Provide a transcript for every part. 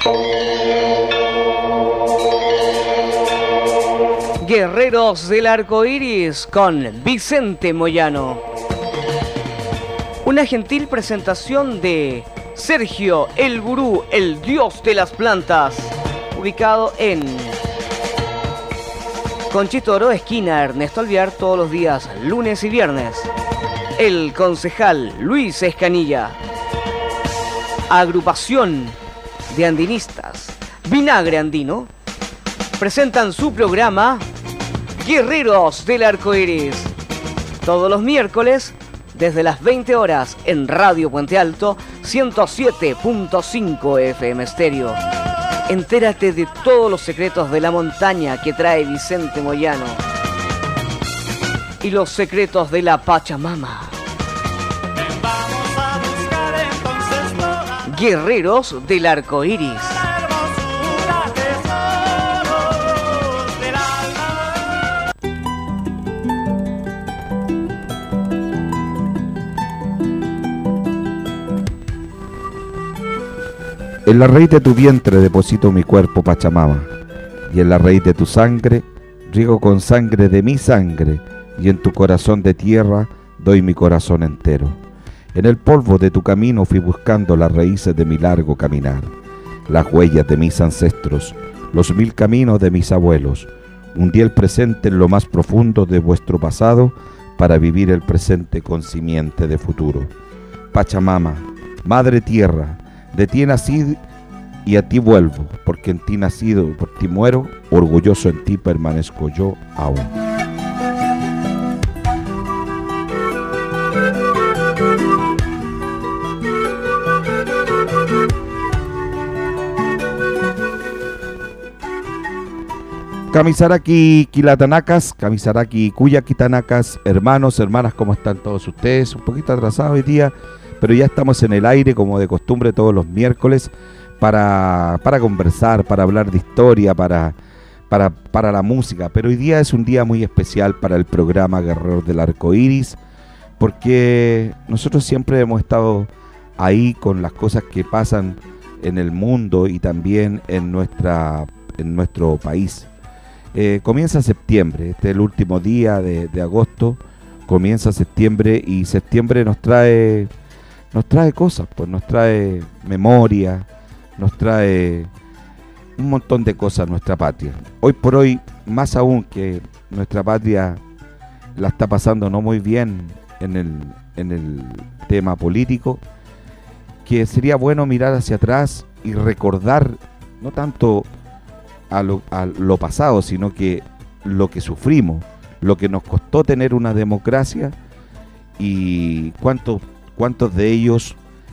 Guerreros del Arco Iris con Vicente Moyano. Una gentil presentación de Sergio, el gurú, el dios de las plantas, ubicado en Conchitoro, esquina Ernesto Alvear, todos los días, lunes y viernes. El concejal Luis Escanilla. Agrupación de andinistas Vinagre Andino presentan su programa Guerreros del Arco Iris, todos los miércoles desde las 20 horas en Radio Puente Alto 107.5 FM Estéreo. Entérate de todos los secretos de la montaña que trae Vicente Moyano y los secretos de la Pachamama. Guerreros del Arco Iris. En la raíz de tu vientre deposito mi cuerpo, Pachamama, y en la raíz de tu sangre riego con sangre de mi sangre, y en tu corazón de tierra doy mi corazón entero. En el polvo de tu camino fui buscando las raíces de mi largo caminar, las huellas de mis ancestros, los 1000 caminos de mis abuelos. Hundí el presente en lo más profundo de vuestro pasado para vivir el presente con simiente de futuro. Pachamama, Madre Tierra, de ti nací y a ti vuelvo, porque en ti nacido y por ti muero, orgulloso en ti permanezco yo aún. Kamisaraki Kilatanacas, Kamisaraki Kuyakitanacas, hermanos, hermanas, ¿cómo están todos ustedes? Un poquito atrasados hoy día, pero ya estamos en el aire como de costumbre todos los miércoles para conversar, para hablar de historia, para la música. Pero hoy día es un día muy especial para el programa Guerreros del Arco Iris, porque nosotros siempre hemos estado ahí con las cosas que pasan en el mundo y también en nuestro país. Comienza septiembre, este es el último día de agosto, comienza septiembre y septiembre nos trae cosas, pues nos trae memoria, nos trae un montón de cosas nuestra patria. Hoy por hoy, más aún que nuestra patria la está pasando no muy bien en el tema político, que sería bueno mirar hacia atrás y recordar no tanto a lo pasado, sino que lo que sufrimos, lo que nos costó tener una democracia y cuántos de ellos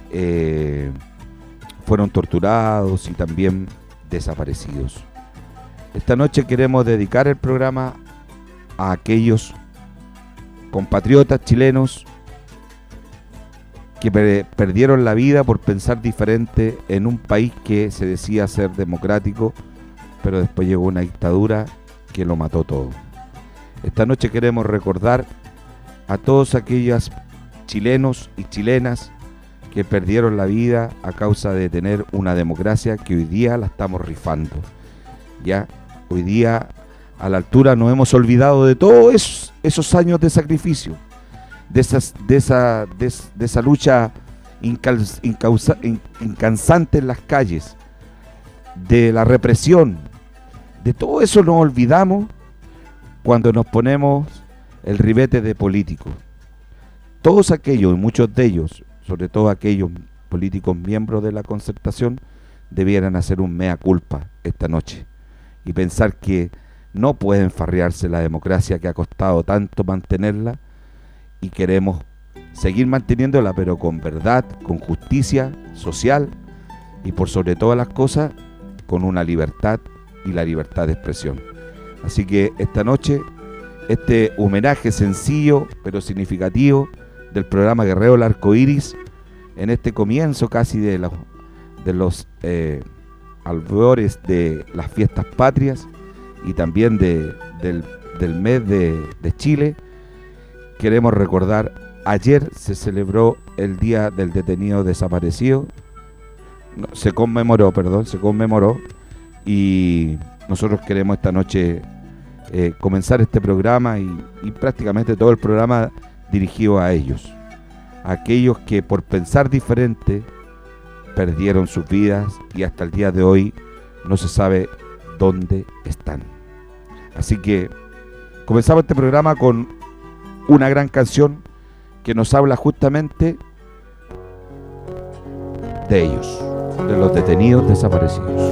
fueron torturados y también desaparecidos. Esta noche queremos dedicar el programa a aquellos compatriotas chilenos que perdieron la vida por pensar diferente en un país que se decía ser democrático, pero después llegó una dictadura que lo mató todo. Esta noche queremos recordar a todos aquellos chilenos y chilenas que perdieron la vida a causa de tener una democracia que hoy día la estamos rifando. Ya, hoy día a la altura nos hemos olvidado de todos esos años de sacrificio, de esa lucha incansante en las calles, de la represión. De todo eso nos olvidamos cuando nos ponemos el ribete de políticos. Todos aquellos, y muchos de ellos, sobre todo aquellos políticos miembros de la Concertación, debieran hacer un mea culpa esta noche y pensar que no pueden farrearse la democracia que ha costado tanto mantenerla y queremos seguir manteniéndola, pero con verdad, con justicia social y por sobre todas las cosas, con una libertad y la libertad de expresión. Así que esta noche, este homenaje sencillo pero significativo del programa Guerrero del Arco Iris, en este comienzo casi de los albores de las fiestas patrias y también del mes de Chile, queremos recordar, ayer se celebró el Día del Detenido Desaparecido, se conmemoró, y nosotros queremos esta noche comenzar este programa y prácticamente todo el programa dirigido a ellos, a aquellos que por pensar diferente perdieron sus vidas y hasta el día de hoy no se sabe dónde están. Así que comenzamos este programa con una gran canción que nos habla justamente de ellos, de los detenidos desaparecidos.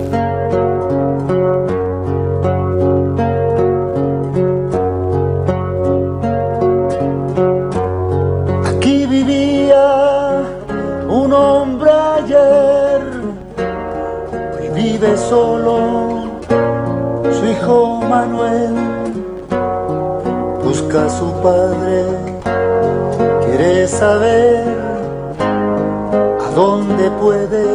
Aquí vivía un hombre ayer, hoy vive solo su hijo Manuel. Busca a su padre, quiere saber a dónde puede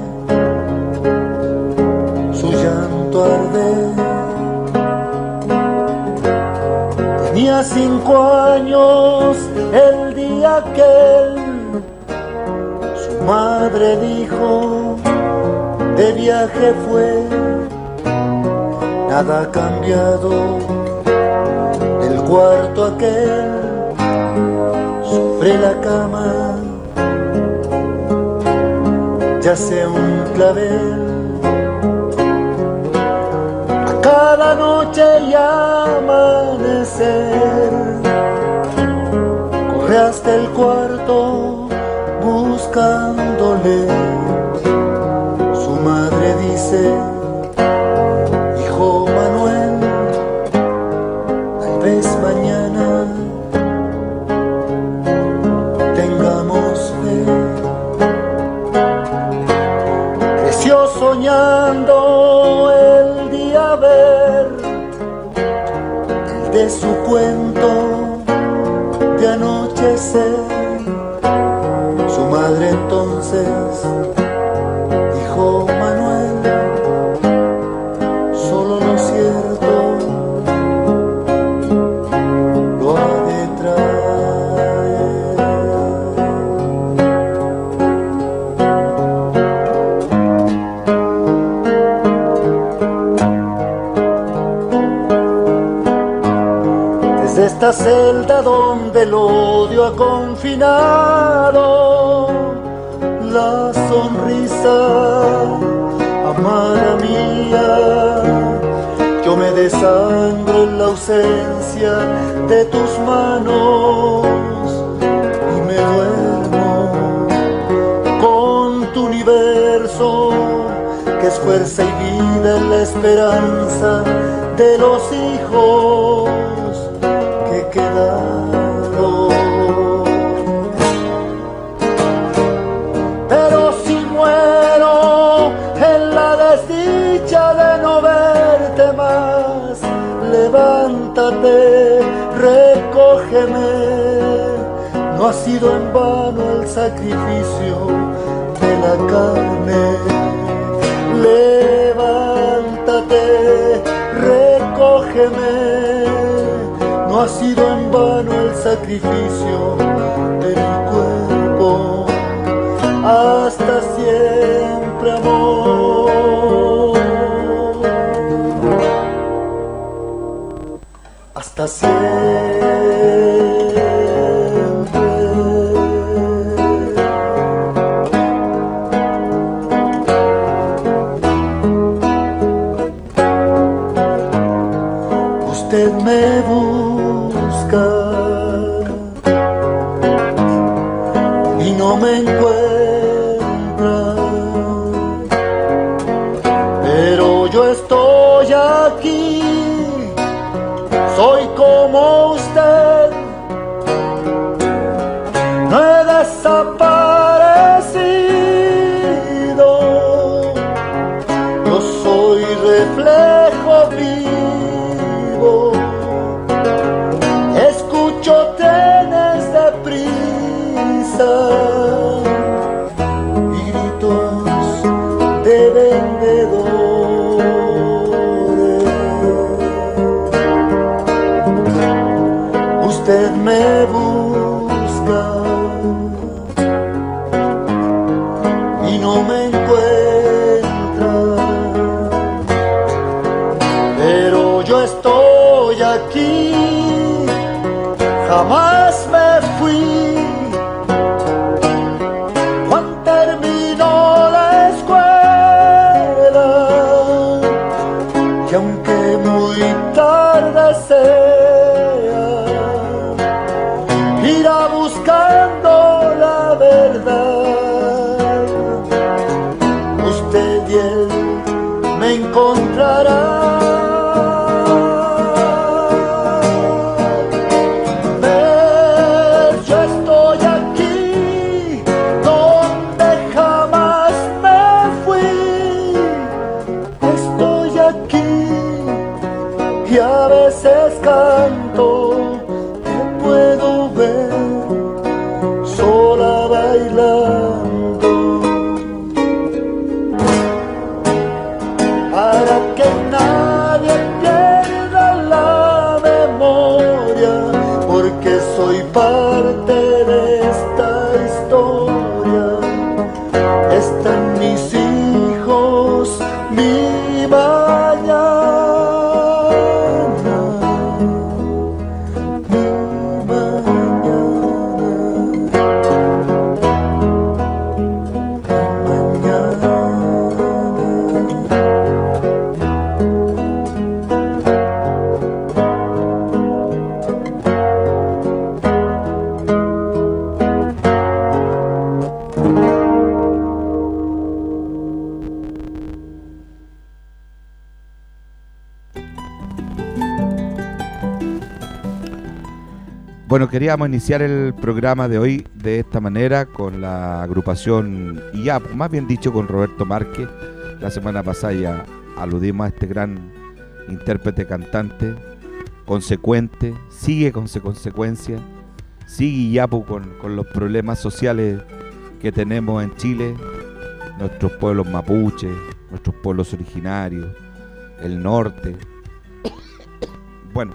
su llanto arder. Tenía 5 años el día que su madre dijo de viaje fue. Nada ha cambiado del cuarto aquel, sobre la cama yace un clavel. A cada noche y amanecer corre hasta el cuarto buscándole. Su madre dice: hijo Manuel, tal vez mañana tengamos fe. Creció soñando el día ver el de su cuento de anochecer. Su madre entonces dijo: Manuel, solo lo cierto lo ha de traer. Desde esta celda donde el odio ha confinado, la sonrisa amada mía, yo me desangro en la ausencia de tus manos y me duermo con tu universo, que es fuerza y vida en la esperanza de los hijos que quedaron. Pero si muero en la desdicha de no verte más, levántate, recógeme. No ha sido en vano el sacrificio de la carne. Levántate, recógeme. No ha sido en vano el sacrificio de mi cuerpo. Hasta siempre, amor. Hasta siempre. Usted me busca y no me encuentra, pero yo estoy aquí, soy como usted, no he desaparecido, yo soy reflejo vivo. Escucho trenes de prisa y gritos de vendedores. Usted me busca y no me encuentra, jamás me fui. Juan terminó la escuela y aunque muy tarde sea, irá buscando la verdad. Usted y él me encontrarán. Canto, te puedo ver sola bailando, para que nadie pierda la memoria, porque soy parte de esta historia. Están mis hijos, mi mañana. Bueno, queríamos iniciar el programa de hoy de esta manera con la agrupación IAP, más bien dicho con Roberto Márquez. La semana pasada ya aludimos a este gran intérprete, cantante, consecuente, sigue con consecuencia, sigue IAPU con los problemas sociales que tenemos en Chile, nuestros pueblos mapuches, nuestros pueblos originarios, el norte. Bueno,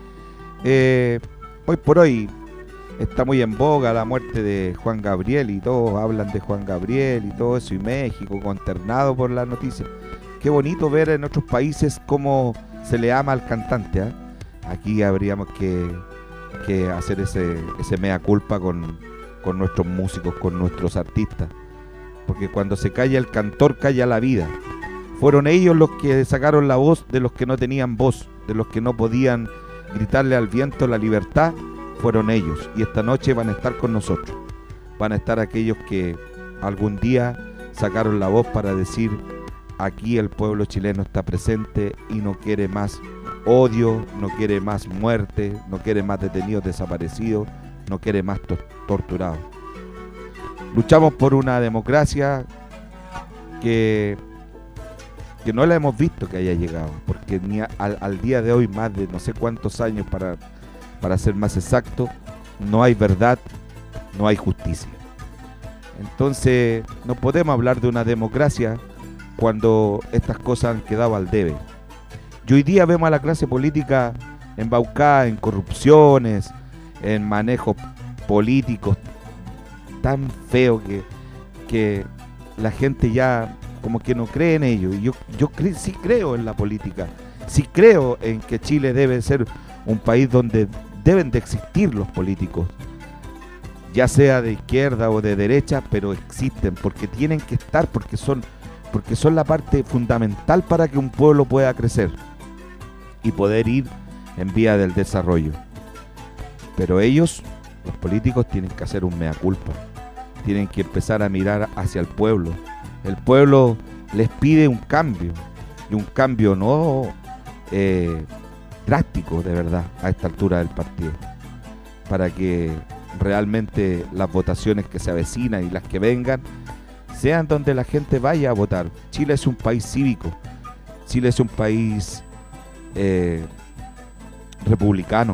hoy por hoy está muy en boga la muerte de Juan Gabriel y todos hablan de Juan Gabriel y todo eso, y México consternado por la noticia. Qué bonito ver en otros países cómo se le ama al cantante, ¿eh? Aquí habríamos que hacer ese mea culpa con nuestros músicos, con nuestros artistas, porque cuando se calla el cantor, calla la vida. Fueron ellos los que sacaron la voz de los que no tenían voz, de los que no podían gritarle al viento la libertad. Fueron ellos, y esta noche van a estar con nosotros. Van a estar aquellos que algún día sacaron la voz para decir: aquí el pueblo chileno está presente y no quiere más odio, no quiere más muerte, no quiere más detenidos desaparecidos, no quiere más torturados. Luchamos por una democracia que no la hemos visto que haya llegado, porque ni al día de hoy, más de no sé cuántos años para ser más exacto, no hay verdad, no hay justicia. Entonces no podemos hablar de una democracia cuando estas cosas han quedado al debe. Y hoy día vemos a la clase política embaucada en corrupciones, en manejos políticos tan feos que la gente ya como que no cree en ello. Y yo sí creo en la política, sí creo en que Chile debe ser un país donde deben de existir los políticos, ya sea de izquierda o de derecha, pero existen, porque tienen que estar, porque son la parte fundamental para que un pueblo pueda crecer y poder ir en vía del desarrollo. Pero ellos, los políticos, tienen que hacer un mea culpa, tienen que empezar a mirar hacia el pueblo. El pueblo les pide un cambio, y un cambio no drástico, de verdad, a esta altura del partido, para que realmente las votaciones que se avecinan y las que vengan sean donde la gente vaya a votar. Chile es un país cívico, Chile es un país republicano,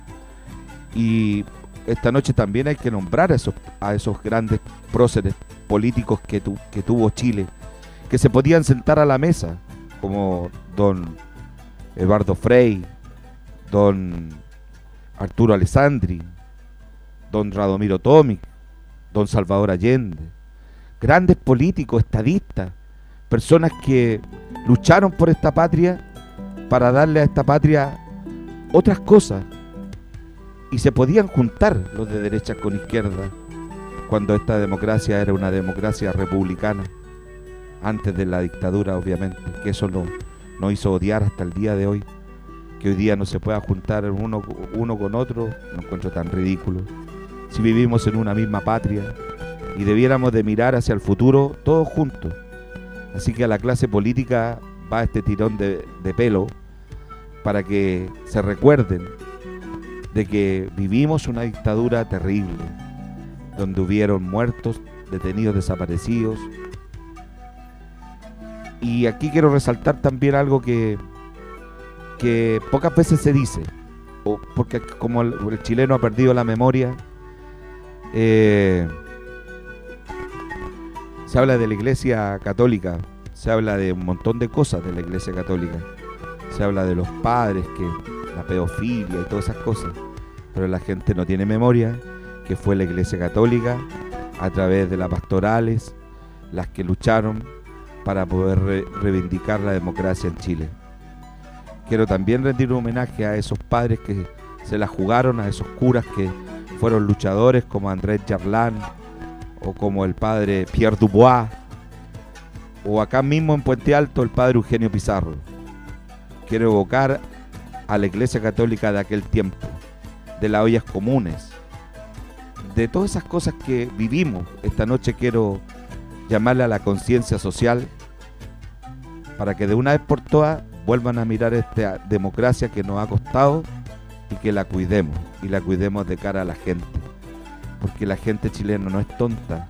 y esta noche también hay que nombrar a esos grandes próceres políticos que tuvo Chile, que se podían sentar a la mesa, como don Eduardo Frei, don Arturo Alessandri, don Radomiro Tomic, don Salvador Allende. Grandes políticos, estadistas, personas que lucharon por esta patria para darle a esta patria otras cosas. y se podían juntar los de derecha con izquierda cuando esta democracia era una democracia republicana, antes de la dictadura, obviamente, que eso nos hizo odiar hasta el día de hoy. Que hoy día no se pueda juntar uno con otro, no encuentro tan ridículo. Si vivimos en una misma patria y debiéramos de mirar hacia el futuro todos juntos. Así que a la clase política va este tirón de pelo para que se recuerden de que vivimos una dictadura terrible, donde hubieron muertos, detenidos, desaparecidos. Y aquí quiero resaltar también algo que pocas veces se dice, porque como el chileno ha perdido la memoria, se habla de la Iglesia Católica, se habla de un montón de cosas de la Iglesia Católica, se habla de los padres, que la pedofilia y todas esas cosas, pero la gente no tiene memoria que fue la Iglesia Católica, a través de las pastorales, las que lucharon para poder reivindicar la democracia en Chile. Quiero también rendir un homenaje a esos padres que se la jugaron, a esos curas que fueron luchadores como Andrés Yarlán o como el padre Pierre Dubois, o acá mismo en Puente Alto el padre Eugenio Pizarro. Quiero evocar a la Iglesia Católica de aquel tiempo, de las ollas comunes, de todas esas cosas que vivimos. Esta noche quiero llamarle a la conciencia social para que de una vez por todas vuelvan a mirar esta democracia que nos ha costado y que la cuidemos, y la cuidemos de cara a la gente, porque la gente chilena no es tonta,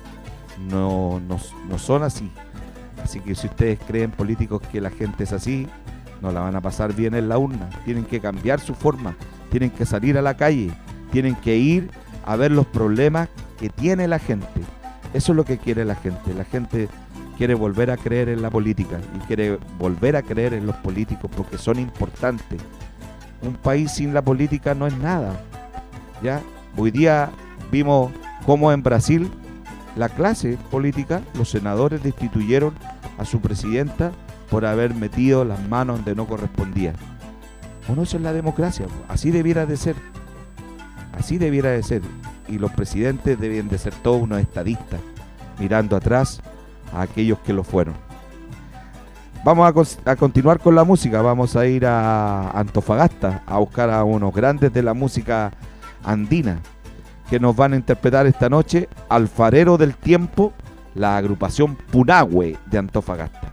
no son así. Así que si ustedes creen, políticos, que la gente es así, no la van a pasar bien en la urna. Tienen que cambiar su forma, tienen que salir a la calle, tienen que ir a ver los problemas que tiene la gente. Eso es lo que quiere la gente. La gente quiere volver a creer en la política y quiere volver a creer en los políticos porque son importantes. Un país sin la política no es nada, ¿ya? Hoy día vimos cómo en Brasil la clase política, los senadores destituyeron a su presidenta por haber metido las manos donde no correspondía. Bueno, eso es la democracia, así debiera de ser. Así debiera de ser. Y los presidentes deben de ser todos unos estadistas, mirando atrás a aquellos que lo fueron. Vamos a continuar con la música. Vamos a ir a Antofagasta a buscar a unos grandes de la música andina que nos van a interpretar esta noche: Alfarero del Tiempo, la agrupación Punahue de Antofagasta.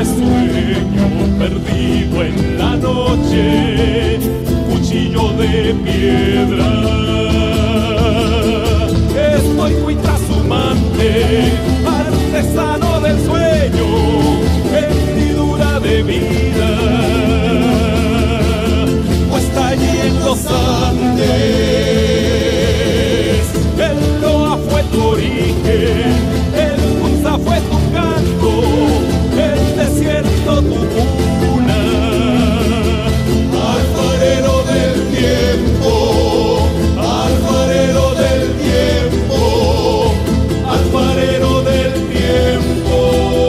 de sueño perdido en la noche, cuchillo de piedra. Estoy muy trashumante, artesano del sueño, vestidura de vida. Puesta allí en los Andes, el Loa fue tu origen, el Kunza fue tu canto, el desierto tu cuna. Alfarero del tiempo, alfarero del tiempo, alfarero del tiempo.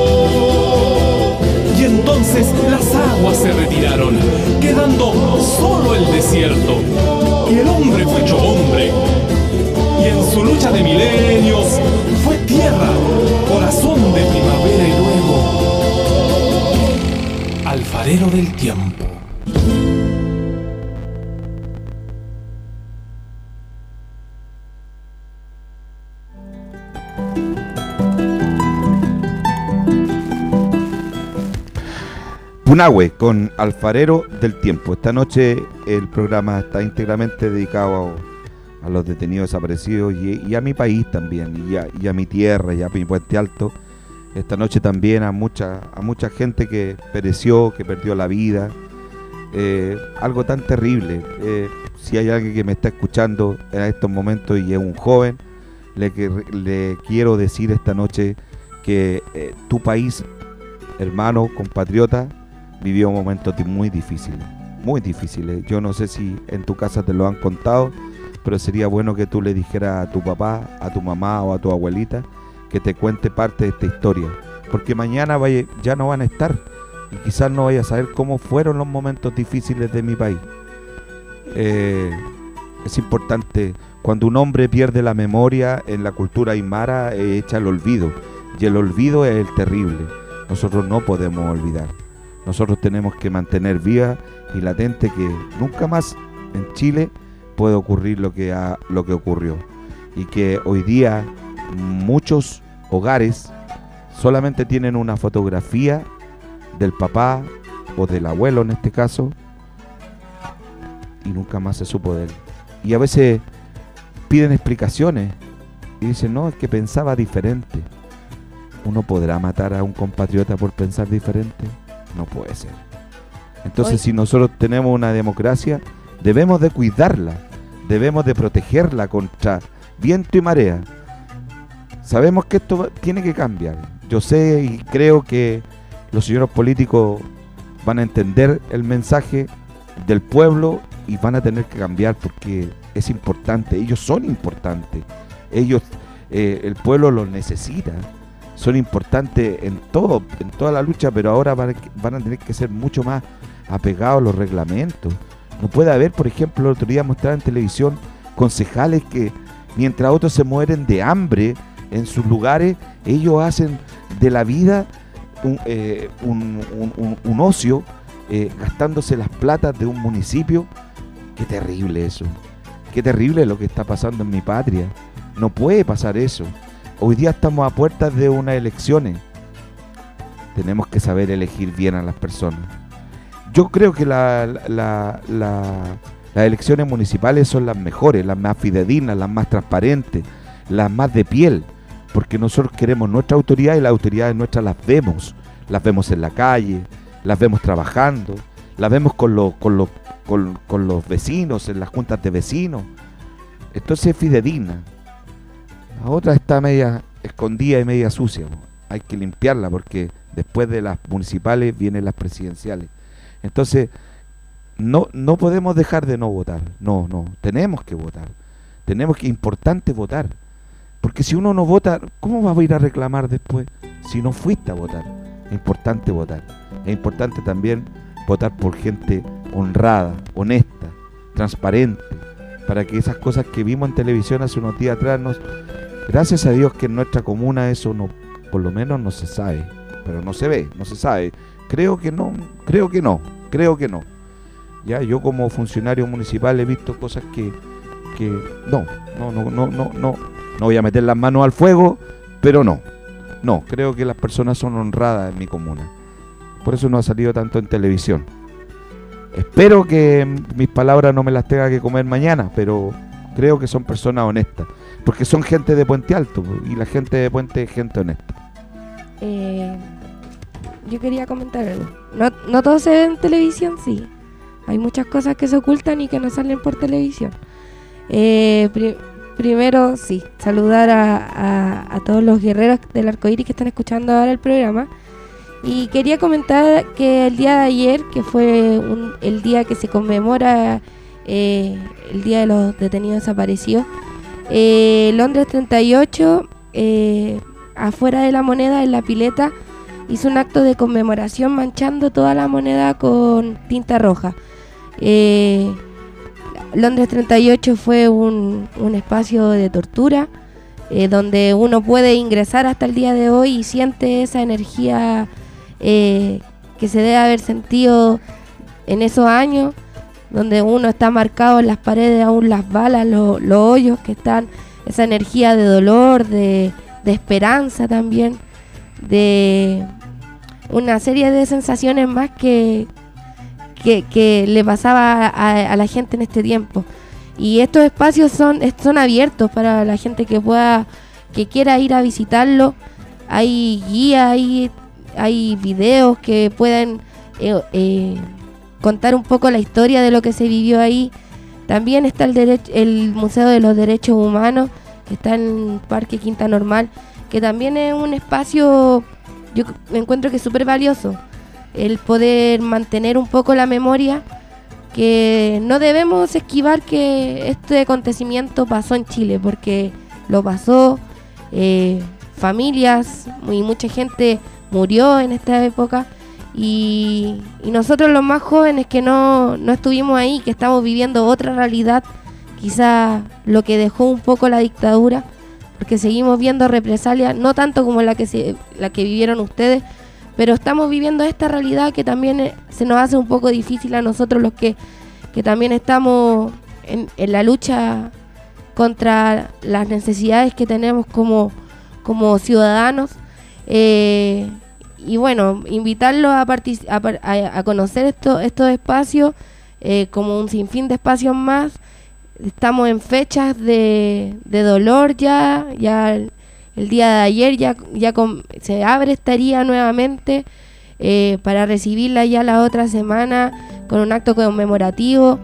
Y entonces las aguas se retiraron, quedando solo el desierto. Y el hombre fue hecho hombre, y en su lucha de milenios fue tierra, corazón de primavera y luego alfarero del tiempo. Punahue con Alfarero del Tiempo. Esta noche el programa está íntegramente dedicado a los detenidos desaparecidos y a mi país también, y a mi tierra, y a mi Puente Alto. Esta noche también a mucha gente que pereció, que perdió la vida. Algo tan terrible. Si hay alguien que me está escuchando en estos momentos y es un joven, le quiero decir esta noche que tu país, hermano, compatriota, vivió momentos muy difíciles, muy difíciles. Yo no sé si en tu casa te lo han contado, pero sería bueno que tú le dijeras a tu papá, a tu mamá o a tu abuelita que te cuente parte de esta historia, porque mañana ya no van a estar y quizás no vaya a saber cómo fueron los momentos difíciles de mi país. Es importante, cuando un hombre pierde la memoria en la cultura aymara, echa el olvido, y el olvido es el terrible. Nosotros no podemos olvidar. Nosotros tenemos que mantener viva y latente que nunca más en Chile puede ocurrir lo que ocurrió, y que hoy día muchos hogares solamente tienen una fotografía del papá o del abuelo en este caso y nunca más se supo de él. Y a veces piden explicaciones y dicen, no, es que pensaba diferente. ¿Uno podrá matar a un compatriota por pensar diferente? No puede ser. Entonces, si nosotros tenemos una democracia, debemos de cuidarla, debemos de protegerla contra viento y marea. Sabemos que esto tiene que cambiar. Yo sé y creo que los señores políticos van a entender el mensaje del pueblo y van a tener que cambiar, porque es importante. Ellos son importantes. Ellos, el pueblo los necesita. Son importantes en toda la lucha, pero ahora van a tener que ser mucho más apegados a los reglamentos. No puede haber, por ejemplo, el otro día mostraron en televisión concejales que mientras otros se mueren de hambre en sus lugares, ellos hacen de la vida un ocio, gastándose las platas de un municipio. Qué terrible eso. Qué terrible lo que está pasando en mi patria. No puede pasar eso. Hoy día estamos a puertas de unas elecciones. Tenemos que saber elegir bien a las personas. Yo creo que las elecciones municipales son las mejores, las más fidedignas, las más transparentes, las más de piel, porque nosotros queremos nuestra autoridad y las autoridades nuestras las vemos en la calle, las vemos trabajando, las vemos con los vecinos, en las juntas de vecinos. Entonces es fidedigna. La otra está media escondida y media sucia. Hay que limpiarla porque después de las municipales vienen las presidenciales. Entonces no podemos dejar de no votar. No, tenemos que votar. Importante votar. Porque si uno no vota, ¿cómo va a ir a reclamar después si no fuiste a votar? Es importante votar. Es importante también votar por gente honrada, honesta, transparente, para que esas cosas que vimos en televisión hace unos días atrás gracias a Dios que en nuestra comuna eso no, por lo menos no se sabe, pero no se ve, no se sabe. Creo que no. Ya, yo como funcionario municipal he visto cosas que no voy a meter las manos al fuego, pero no, creo que las personas son honradas en mi comuna. por eso no ha salido tanto en televisión. Espero que mis palabras no me las tenga que comer mañana, pero creo que son personas honestas, porque son gente de Puente Alto, y la gente de Puente es gente honesta. Yo quería comentar algo. No todo se ve en televisión, sí. Hay muchas cosas que se ocultan y que no salen por televisión. Primero, sí, saludar a todos los guerreros del Arcoíris que están escuchando ahora el programa. Y quería comentar que el día de ayer, que fue el día que se conmemora el Día de los Detenidos Desaparecidos, Londres 38, afuera de la Moneda, en la pileta, hizo un acto de conmemoración manchando toda la Moneda con tinta roja. Londres 38 fue un espacio de tortura, donde uno puede ingresar hasta el día de hoy y siente esa energía que se debe haber sentido en esos años, donde uno está marcado en las paredes aún las balas, los hoyos que están, esa energía de dolor, de esperanza también, de una serie de sensaciones más que le pasaba a la gente en este tiempo. Y estos espacios son abiertos para la gente que quiera ir a visitarlo. Hay guías, hay videos que pueden contar un poco la historia de lo que se vivió ahí. También está el Museo de los Derechos Humanos, que está en Parque Quinta Normal, que también es un espacio, yo me encuentro que es súper valioso, el poder mantener un poco la memoria, que no debemos esquivar que este acontecimiento pasó en Chile, porque lo pasó, familias y mucha gente murió en esta época, y nosotros los más jóvenes que no estuvimos ahí, que estamos viviendo otra realidad, quizá lo que dejó un poco la dictadura, porque seguimos viendo represalias, no tanto como la que vivieron ustedes, pero estamos viviendo esta realidad que también se nos hace un poco difícil a nosotros, los que también estamos en la lucha contra las necesidades que tenemos como ciudadanos. Y bueno, invitarlos a conocer estos espacios, como un sinfín de espacios más. Estamos en fechas de dolor ya el día de ayer se abre esta herida nuevamente, para recibirla ya la otra semana con un acto conmemorativo,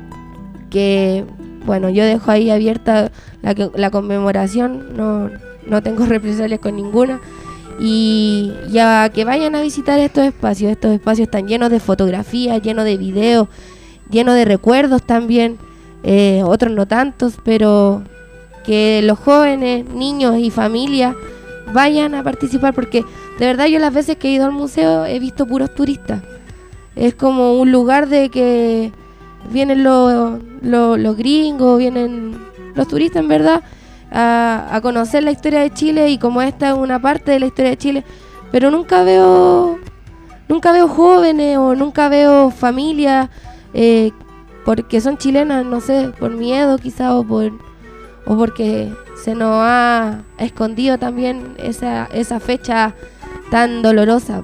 que bueno, yo dejo ahí abierta la conmemoración, no tengo represalias con ninguna, y ya que vayan a visitar estos espacios están llenos de fotografías, llenos de videos, llenos de recuerdos también, otros no tantos, pero que los jóvenes, niños y familias vayan a participar, porque de verdad yo las veces que he ido al museo he visto puros turistas. Es como un lugar de que vienen los gringos, vienen los turistas en verdad a conocer la historia de Chile, y como esta es una parte de la historia de Chile, pero nunca veo jóvenes o nunca veo familias porque son chilenas, no sé, por miedo quizá o porque se nos ha escondido también esa fecha tan dolorosa.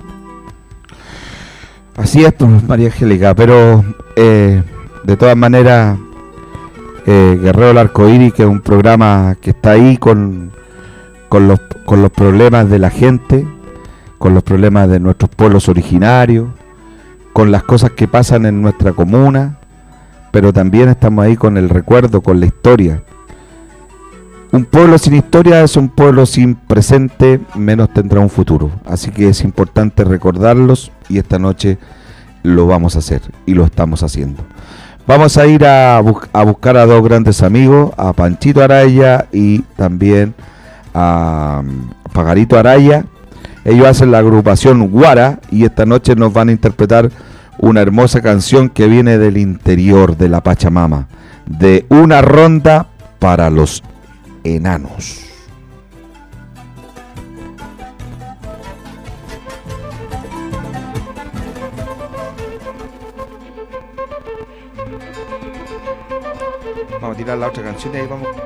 Así es, pues, María Angélica, pero de todas maneras, Guerrero del Arcoíris, que es un programa que está ahí con los problemas de la gente, con los problemas de nuestros pueblos originarios, con las cosas que pasan en nuestra comuna, pero también estamos ahí con el recuerdo, con la historia. Un pueblo sin historia es un pueblo sin presente, menos tendrá un futuro. Así que es importante recordarlos, y esta noche lo vamos a hacer, y lo estamos haciendo. Vamos a ir a buscar a dos grandes amigos, a Panchito Araya y también a Pajarito Araya. Ellos hacen la agrupación Guara, y esta noche nos van a interpretar una hermosa canción que viene del interior de la Pachamama, de Una Ronda para los Enanos. Vamos a tirar la otra canción y ahí vamos.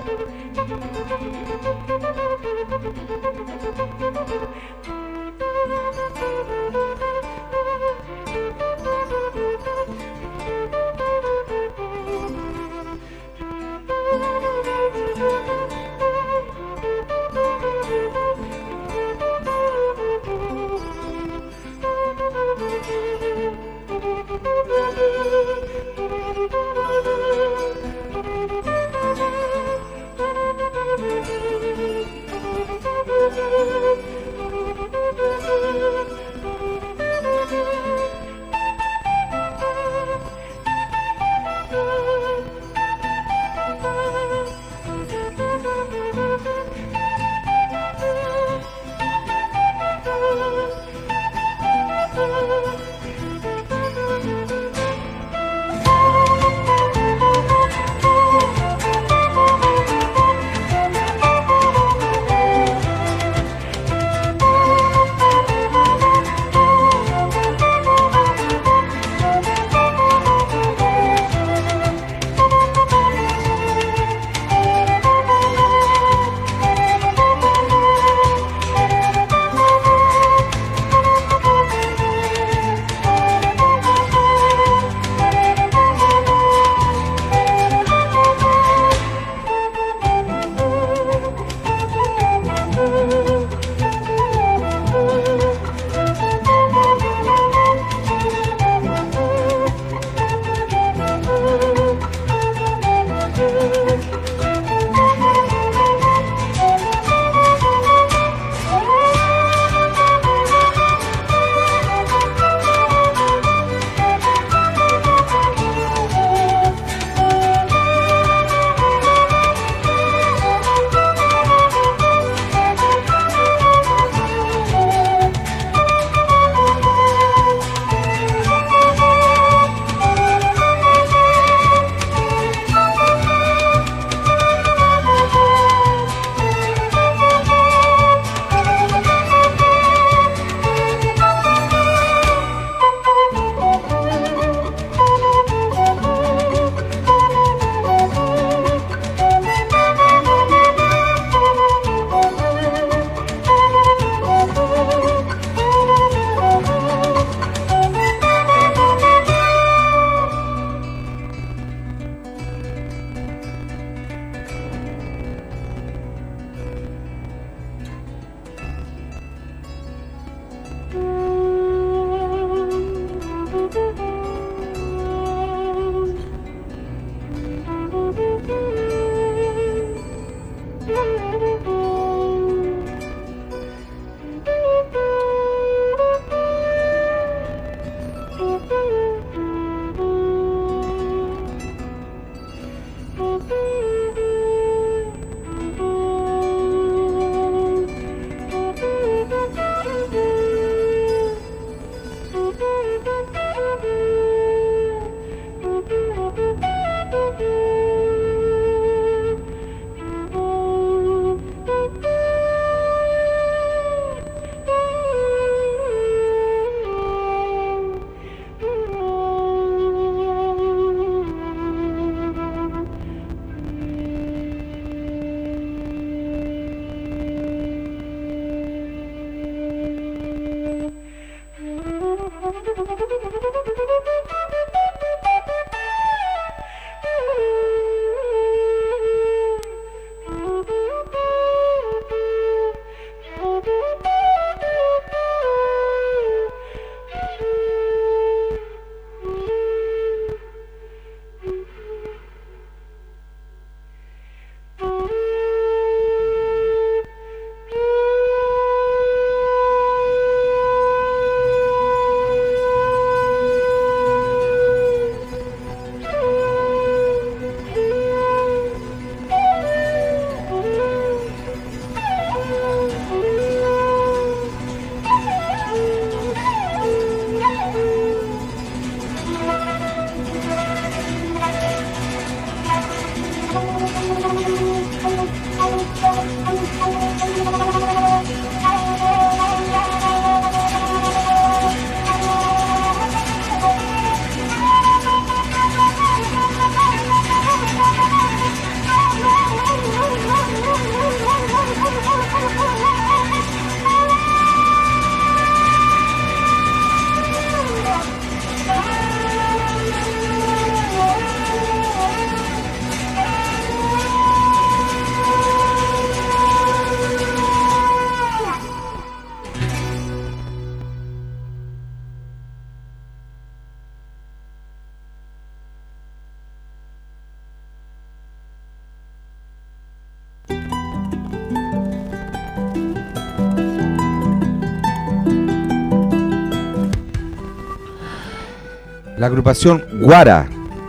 La agrupación Guara,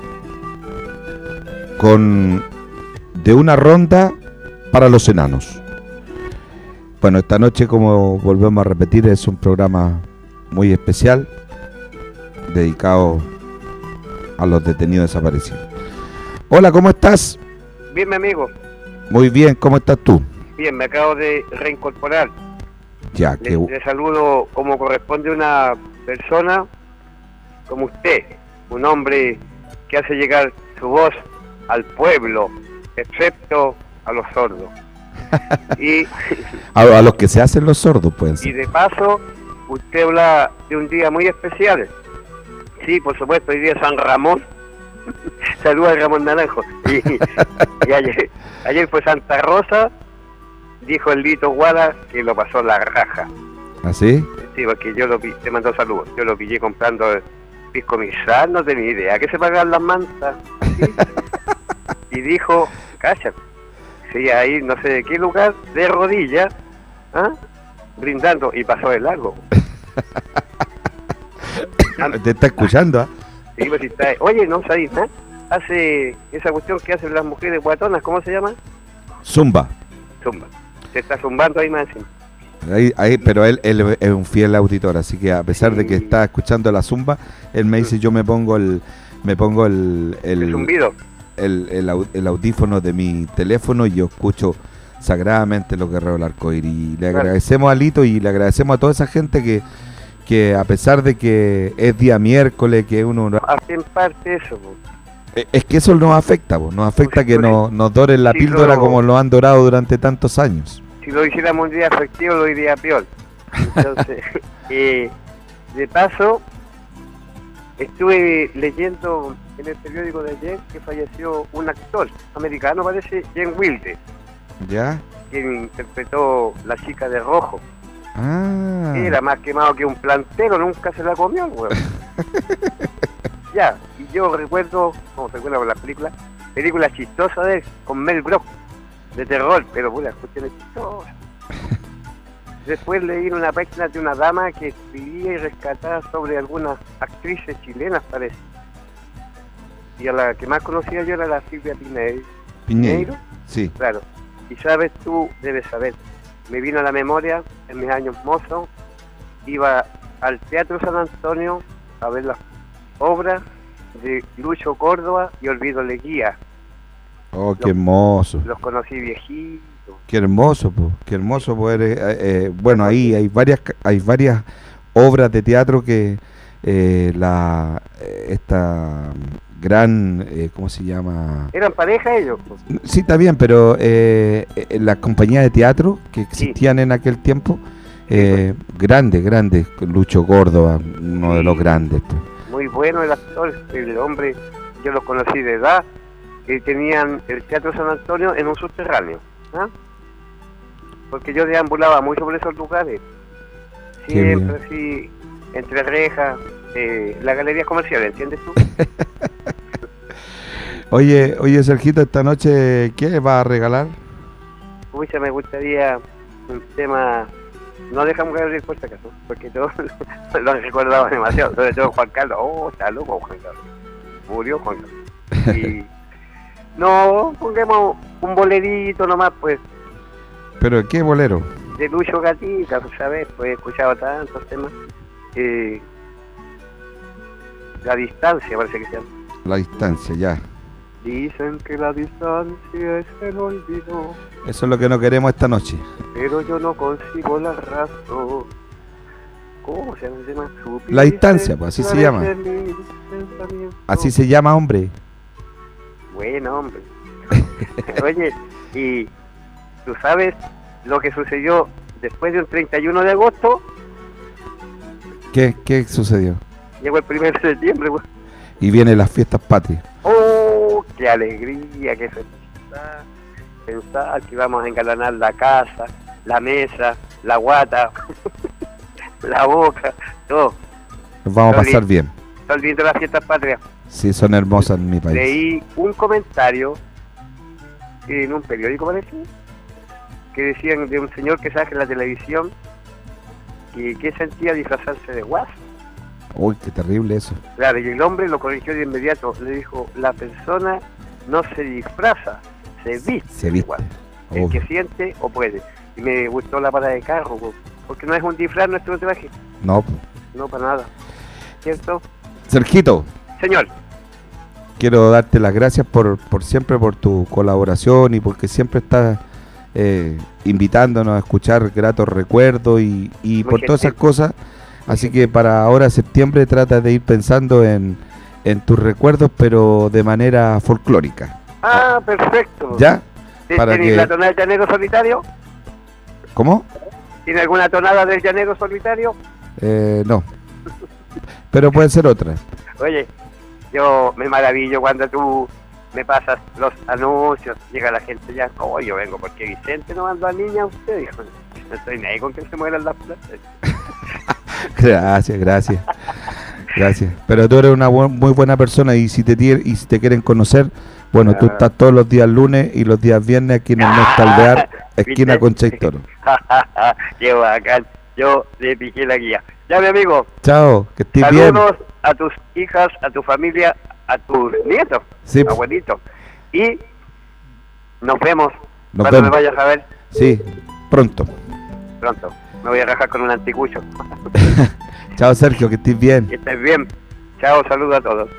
con De una ronda para los enanos. Bueno, esta noche, como volvemos a repetir, es un programa muy especial dedicado a los detenidos desaparecidos. Hola, ¿cómo estás? Bien, mi amigo. Muy bien, ¿cómo estás tú? Bien, me acabo de reincorporar. Ya, Le saludo como corresponde a una persona como usted, un hombre que hace llegar su voz al pueblo, excepto a los sordos. Y a los que se hacen los sordos, pues. y de paso, usted habla de un día muy especial. Sí, por supuesto, hoy día es San Ramón. Saluda a Ramón Naranjo. Y ayer fue Santa Rosa, dijo el Lito Guara que lo pasó la raja. ¿Ah, sí? Sí, porque yo lo vi, te mandó saludos. Yo lo pillé comprando pisco misal, no tenía idea que se pagaban las mantas. ¿Sí? Y dijo, cállate, sí, ahí no sé de qué lugar, de rodillas, ¿ah? Brindando, y pasó de largo. Te está escuchando, ¿ah? Sí, pues, está, oye, no sabes nada. Hace esa cuestión que hacen las mujeres guatonas, ¿cómo se llama? Zumba. Zumba. Se está zumbando ahí más encima. Ahí, pero él es un fiel auditor, así que a pesar de que está escuchando la zumba, él me dice, yo me pongo el zumbido, el audífono de mi teléfono y yo escucho sagradamente los Guerreros del Arcoíris. Y le agradecemos a Lito y le agradecemos a toda esa gente que a pesar de que es día miércoles, que uno... Hacen parte eso, po. Es que eso nos afecta, po. Nos afecta que nos doren la píldora como lo han dorado durante tantos años. Si lo hiciéramos un día efectivo, lo iría peor. Entonces, de paso, estuve leyendo en el periódico de ayer que falleció un actor americano, parece, Jen Wilde. ¿Ya? Quien interpretó La chica de rojo. Ah. Era más quemado que un plantero, nunca se la comió, weón. Ya, y yo recuerdo, como se recuerda por las películas chistosas de él, con Mel Brooks, de terror, pero puras cuestiones chistosas. Después leí en una página de una dama que escribía y rescataba sobre algunas actrices chilenas, parece. Y a la que más conocía yo era la Silvia Piñeiro, sí. Claro. Y sabes, tú debes saber, me vino a la memoria, en mis años mozos, iba al Teatro San Antonio a ver las obras de Lucho Córdoba y Olvido Leguía. Oh, qué hermoso. Los conocí viejitos. Qué hermoso, qué hermoso poder. Bueno, ahí hay varias obras de teatro que esta gran, ¿cómo se llama? ¿Eran pareja ellos? Sí, está bien, pero la compañía de teatro que existían en aquel tiempo, grandes, Lucho Córdoba, uno de los grandes. Pues. Muy bueno el actor, el hombre, yo los conocí de edad, que tenían el Teatro San Antonio en un subterráneo, ¿ah? Porque yo deambulaba mucho por esos lugares, siempre así, entre rejas, la galería comercial, ¿entiendes tú? Oye, Sergito, esta noche, ¿qué vas a regalar? Pucha, me gustaría un tema... No dejamos que abrir por si acaso, porque todos lo han recordado demasiado, sobre todo Juan Carlos. Oh, está loco Juan Carlos. Murió Juan Carlos. Y no, pongamos un bolerito nomás, pues. ¿Pero qué bolero? De Lucho Gatica, ¿sabes? Pues he escuchado tantos temas. La distancia, parece que se llama. La distancia, ya. Dicen que la distancia es el olvido. Eso es lo que no queremos esta noche. Pero yo no consigo la razón. ¿Cómo se llama el tema? La distancia, pues así se llama. Así se llama, hombre. Bueno, hombre. Oye, y tú sabes lo que sucedió después de un 31 de agosto. ¿Qué sucedió? Llegó el 1 de septiembre, pues. Y vienen las fiestas patrias. ¡Oh, qué alegría, qué felicidad! Pensar que íbamos a engalanar la casa, la mesa, la guata, la boca, todo. Nos vamos a pasar bien. Están viendo las fiestas patrias. Sí, son hermosas en mi país. Leí un comentario en un periódico, parece, que decían de un señor que sale en la televisión que sentía disfrazarse de guaso. Uy, qué terrible eso. Claro, y el hombre lo corrigió de inmediato. Le dijo, la persona no se disfraza, se viste. Se viste. Igual. El que siente o puede. Y me gustó la parada de carro, porque no es un disfraz nuestro traje. No. No, para nada. ¿Cierto? Sergito, Señor. quiero darte las gracias por siempre, por tu colaboración y porque siempre estás invitándonos a escuchar gratos recuerdos y por todas esas cosas. Así que para ahora septiembre trata de ir pensando en tus recuerdos, pero de manera folclórica. Ah, perfecto. ¿Ya? Para ¿Tiene que... la tonada del llanero solitario? ¿Cómo? ¿Tiene alguna tonada del llanero solitario? No. Pero puede ser otra. Oye, yo me maravillo cuando tú me pasas los anuncios, llega la gente ya, oh, yo vengo porque Vicente no mandó a niña a usted, hijo. No estoy ni ahí con que se mueran las plantas. Gracias. Pero tú eres una muy buena persona y si te quieren conocer, bueno, tú estás todos los días lunes y los días viernes aquí en el Nesta Alvear, esquina Concha y Toro. Qué bacán, yo le piqué la guía. Ya, mi amigo. Chao, que estés bien. Saludos a tus hijas, a tu familia, a tus nietos, sí, abuelitos. Y nos vemos nos cuando vemos. me vayas a ver. Sí, pronto. Me voy a rajar con un anticucho. Chao, Sergio, que estés bien. Que estés bien. Chao, saludos a todos.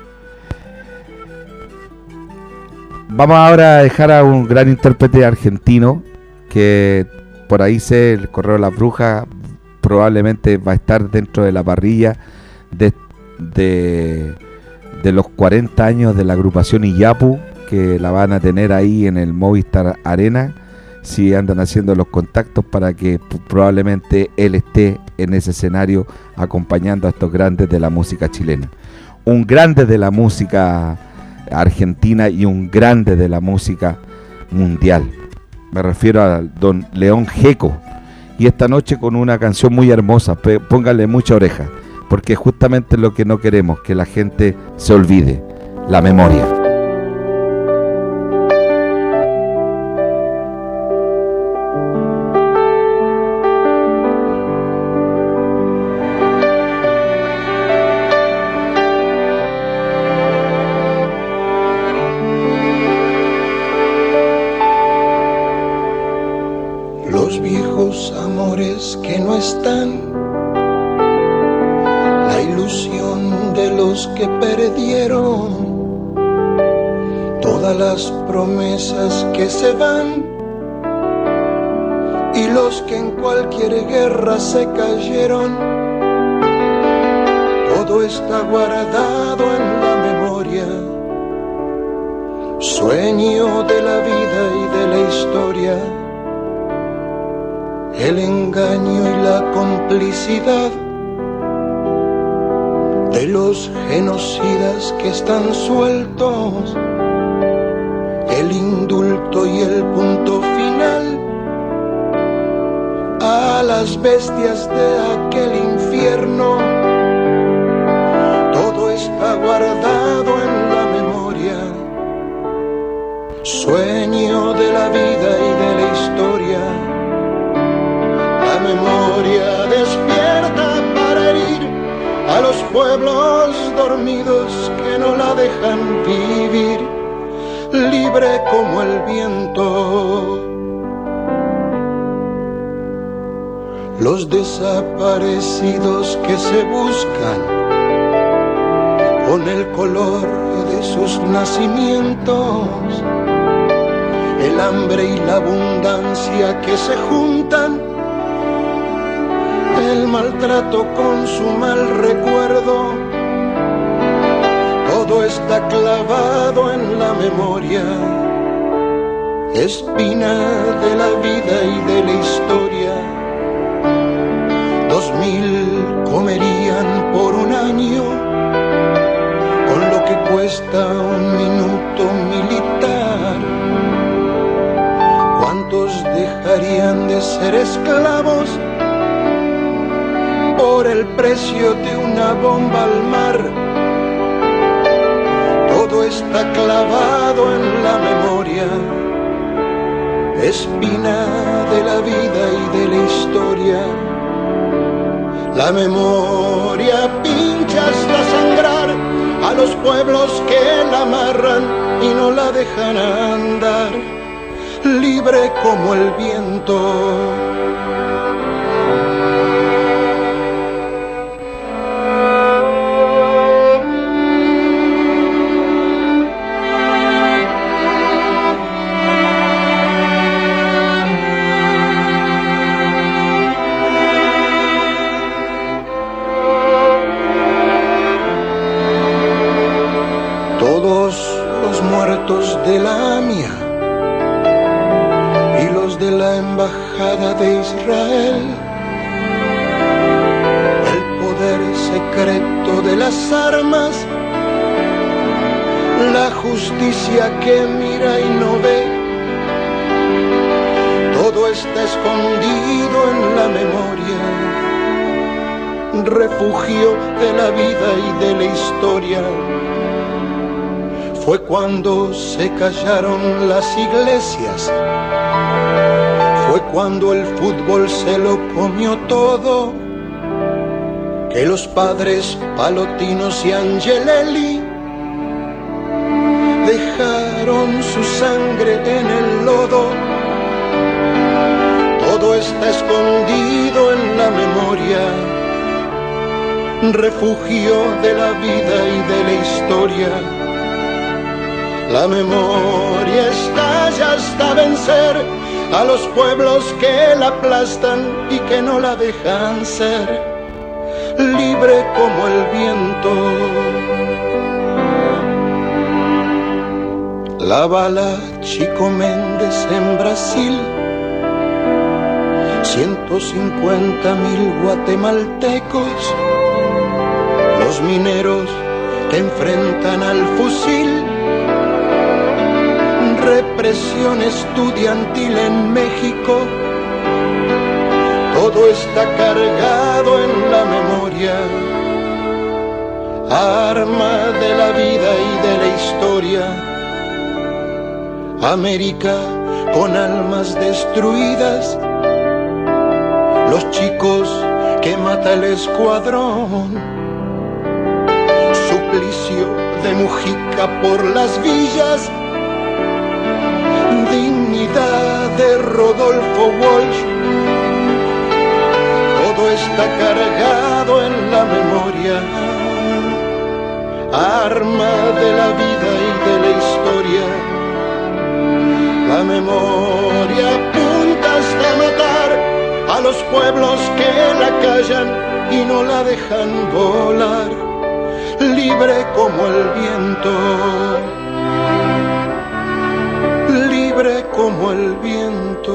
Vamos ahora a dejar a un gran intérprete argentino que por ahí sé, el Correo de las Brujas probablemente va a estar dentro de la parrilla de los 40 años de la agrupación Iyapu, que la van a tener ahí en el Movistar Arena, si andan haciendo los contactos para que probablemente él esté en ese escenario acompañando a estos grandes de la música chilena. Un grande de la música argentina y un grande de la música mundial. Me refiero a don León Gieco. Y esta noche con una canción muy hermosa, póngale mucha oreja, porque justamente es lo que no queremos, que la gente se olvide, la memoria. Los viejos amores que no están, la ilusión de los que perdieron, todas las promesas que se van y los que en cualquier guerra se cayeron, todo está guardado en la memoria, sueño de la vida y de la historia. El engaño y la complicidad de los genocidas que están sueltos, el indulto y el punto final a las bestias de aquel infierno, todo está guardado en la memoria, sueño de la vida y de la historia. La memoria despierta para herir a los pueblos dormidos que no la dejan vivir, libre como el viento. Los desaparecidos que se buscan con el color de sus nacimientos, el hambre y la abundancia que se juntan, el maltrato con su mal recuerdo, todo está clavado en la memoria, espina de la vida y de la historia. 2000 comerían por un año con lo que cuesta un minuto militar. ¿Cuántos dejarían de ser esclavos por el precio de una bomba al mar? Todo está clavado en la memoria, espina de la vida y de la historia. La memoria pincha los pueblos que la amarran y no la dejan andar, libre como el viento. De la AMIA y los de la Embajada de Israel, el poder secreto de las armas, la justicia que mira y no ve, todo está escondido en la memoria, refugio de la vida y de la historia. Fue cuando se callaron las iglesias, fue cuando el fútbol se lo comió todo, que los padres Palotinos y Angelelli dejaron su sangre en el lodo. Todo está escondido en la memoria, refugio de la vida y de la historia. La memoria estalla hasta vencer a los pueblos que la aplastan y que no la dejan ser, libre como el viento. La bala Chico Méndez en Brasil, 150.000 guatemaltecos, los mineros que enfrentan al fusil, represión estudiantil en México, todo está cargado en la memoria, arma de la vida y de la historia. América con almas destruidas, los chicos que mata el escuadrón, suplicio de Mujica por las villas, dignidad de Rodolfo Walsh, todo está cargado en la memoria, arma de la vida y de la historia. La memoria apunta hasta matar a los pueblos que la callan y no la dejan volar, libre como el viento. Libre como el viento.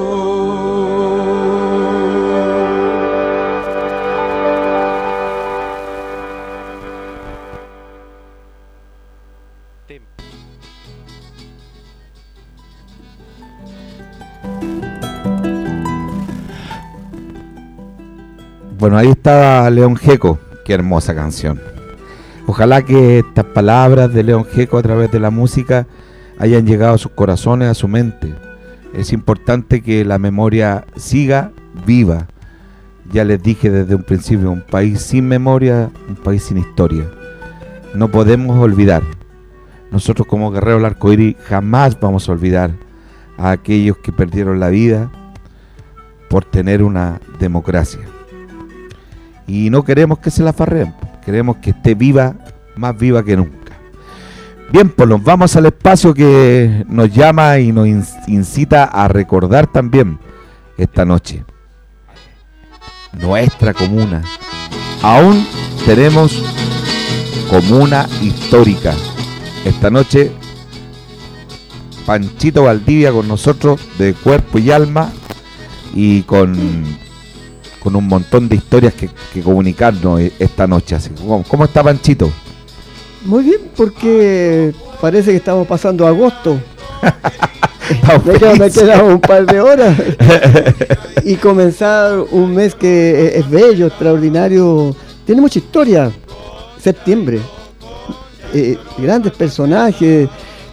Bueno, ahí estaba León Gieco, qué hermosa canción. Ojalá que estas palabras de León Gieco a través de la música hayan llegado a sus corazones, a su mente. Es importante que la memoria siga viva. Ya les dije desde un principio, un país sin memoria, un país sin historia. No podemos olvidar. Nosotros como Guerreros del Arcoíris jamás vamos a olvidar a aquellos que perdieron la vida por tener una democracia. Y no queremos que se la farreen, queremos que esté viva, más viva que nunca. Bien, pues nos vamos al espacio que nos llama y nos incita a recordar también esta noche nuestra comuna. Aún tenemos comuna histórica. Esta noche Panchito Valdivia con nosotros de cuerpo y alma y con un montón de historias que comunicarnos esta noche. Así, ¿cómo está Panchito? Muy bien, porque parece que estamos pasando agosto. Me quedan un par de horas y comenzar un mes que es bello, extraordinario, tiene mucha historia. Septiembre, grandes personajes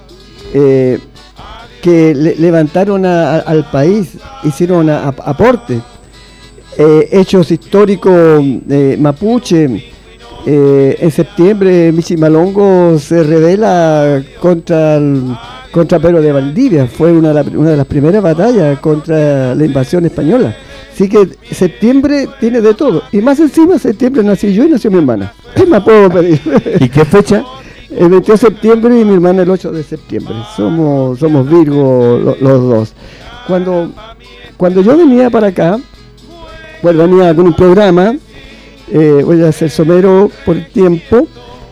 que levantaron al país, hicieron aportes, hechos históricos mapuche, En septiembre Michi Malongo se rebela contra Pedro de Valdivia. Fue una de las primeras batallas contra la invasión española. Así que septiembre tiene de todo. Y más encima, septiembre nací yo y nació mi hermana. ¿Qué más puedo pedir? ¿Y qué fecha? El 22 de septiembre y mi hermana el 8 de septiembre. Somos Virgo los dos. Cuando yo venía para acá, bueno, venía con un programa, voy a ser somero por el tiempo,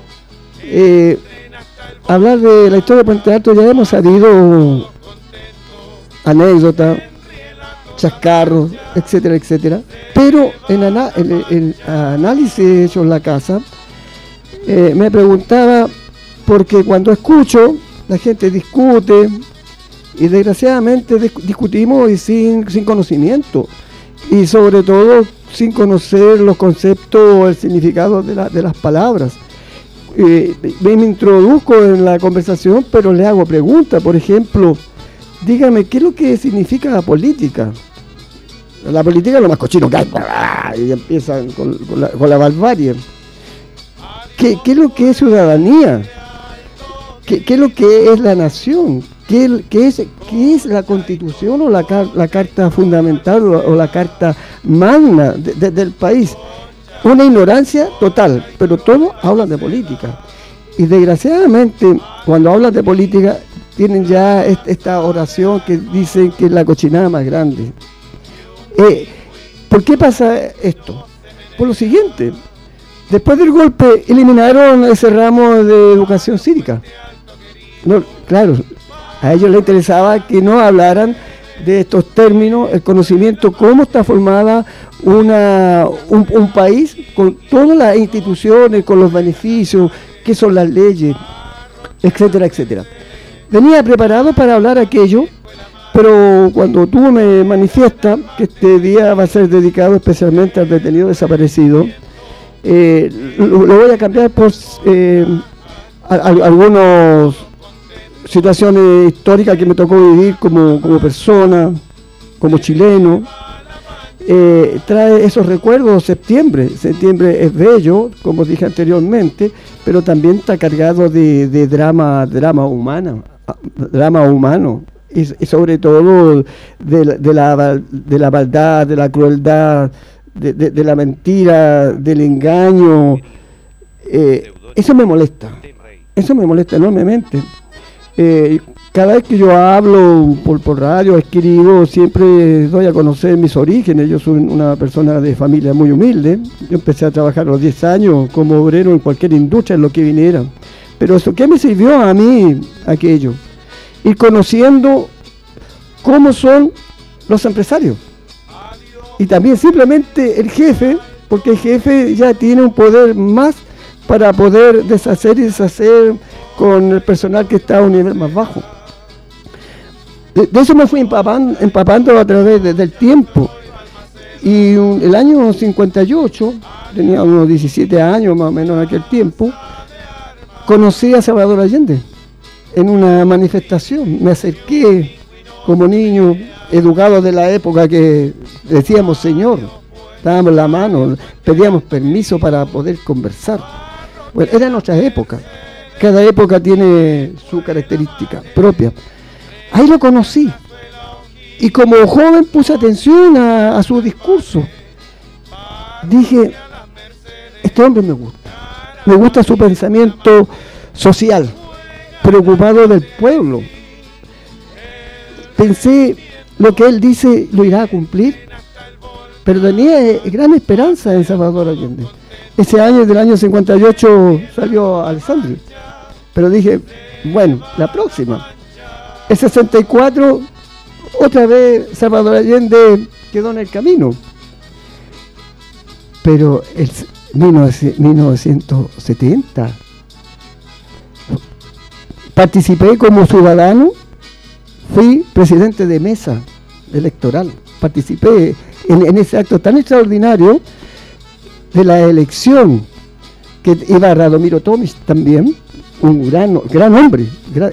hablar de la historia de Puente Alto. Ya hemos sabido anécdotas, chascarros, etcétera, etcétera, pero en análisis hecho en la casa, me preguntaba, porque cuando escucho, la gente discute, y desgraciadamente discutimos y sin conocimiento, y sobre todo sin conocer los conceptos, el significado de las palabras. Me introduzco en la conversación, pero le hago preguntas. Por ejemplo, dígame, ¿qué es lo que significa la política? La política es lo más cochino que hay, y empiezan con la barbarie. ¿Qué es lo que es ciudadanía? ¿Qué es lo que es la nación? ¿Qué es la Constitución o la Carta Fundamental o la Carta Magna del país? Una ignorancia total, pero todos hablan de política. Y desgraciadamente, cuando hablan de política, tienen ya esta oración que dicen que es la cochinada más grande. ¿Por qué pasa esto? Por lo siguiente: después del golpe eliminaron ese ramo de educación cívica. No, claro, a ellos les interesaba que no hablaran de estos términos, el conocimiento, cómo está formada un país con todas las instituciones, con los beneficios, qué son las leyes, etcétera, etcétera. Venía preparado para hablar aquello, pero cuando tú me manifiestas que este día va a ser dedicado especialmente al detenido desaparecido, lo voy a cambiar por algunas situaciones históricas que me tocó vivir como persona, como chileno. Trae esos recuerdos. Septiembre es bello, como dije anteriormente, pero también está cargado de drama humano, y sobre todo de la maldad, de la crueldad, de la mentira, del engaño. Eso me molesta enormemente. Cada vez que yo hablo por radio, escribo, siempre doy a conocer mis orígenes. Yo soy una persona de familia muy humilde. Yo empecé a trabajar a los 10 años como obrero en cualquier industria, en lo que viniera. Pero eso, ¿qué me sirvió a mí aquello? Ir conociendo cómo son los empresarios. Y también simplemente el jefe, porque el jefe ya tiene un poder más para poder deshacer y deshacer con el personal que está a un nivel más bajo. De eso me fui empapando a través del tiempo. Y el año 58, tenía unos 17 años más o menos en aquel tiempo, conocí a Salvador Allende en una manifestación. Me acerqué como niño, educado de la época, que decíamos señor, dábamos la mano, pedíamos permiso para poder conversar. Bueno, era nuestra época. Cada época tiene su característica propia. Ahí lo conocí. Y como joven puse atención a su discurso. Dije, este hombre me gusta. Me gusta su pensamiento social, preocupado del pueblo. Pensé, lo que él dice lo irá a cumplir. Pero tenía gran esperanza en Salvador Allende. Ese año, del año 58, salió Alessandri. Pero dije, bueno, la próxima. El 64, otra vez Salvador Allende quedó en el camino. Pero el 1970 participé como ciudadano, fui presidente de mesa electoral. Participé en ese acto tan extraordinario de la elección, que iba Radomiro Tomic también, un gran hombre,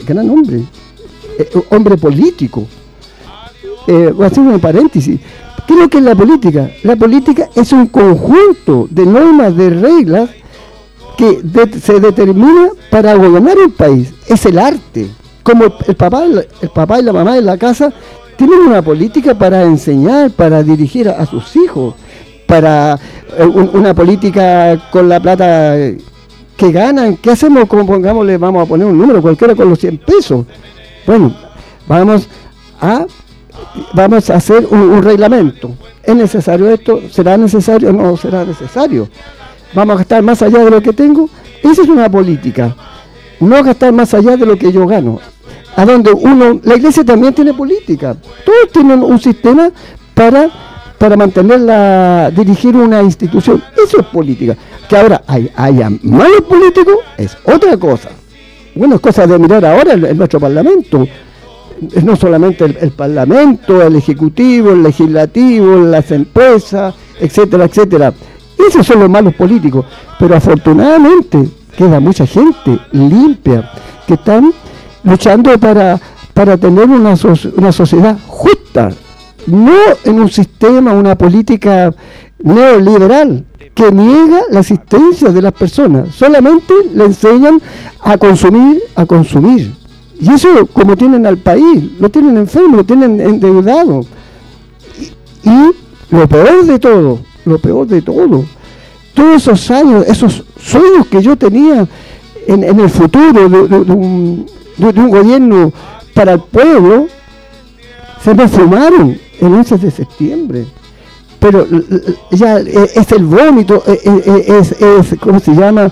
hombre político. Voy a hacer un paréntesis. Creo que la política es un conjunto de normas, de reglas que se determina para gobernar un país, es el arte. Como el papá y la mamá en la casa tienen una política para enseñar, para dirigir a sus hijos, para una política con la plata que ganan. ¿Qué hacemos? Como pongámosle, vamos a poner un número cualquiera con los 100 pesos. Bueno, vamos a hacer un reglamento. ¿Es necesario esto? ¿Será necesario? No será necesario. Vamos a gastar más allá de lo que tengo. Esa es una política. No gastar más allá de lo que yo gano. A donde la iglesia también tiene política. Todos tienen un sistema para dirigir una institución. Eso es política. Que ahora haya malos políticos es otra cosa. Bueno, es cosa de mirar ahora en nuestro Parlamento. No solamente el Parlamento, el Ejecutivo, el Legislativo, las empresas, etcétera, etcétera. Esos son los malos políticos. Pero afortunadamente queda mucha gente limpia que están luchando para tener una sociedad justa, no en un sistema, una política neoliberal que niega la existencia de las personas, solamente le enseñan a consumir. Y eso, como tienen al país, lo tienen enfermo, lo tienen endeudado. Y lo peor de todo, todos esos años, esos sueños que yo tenía en el futuro de un gobierno para el pueblo, se me fumaron el 11 de septiembre. Pero ya es el vómito, ¿cómo se llama?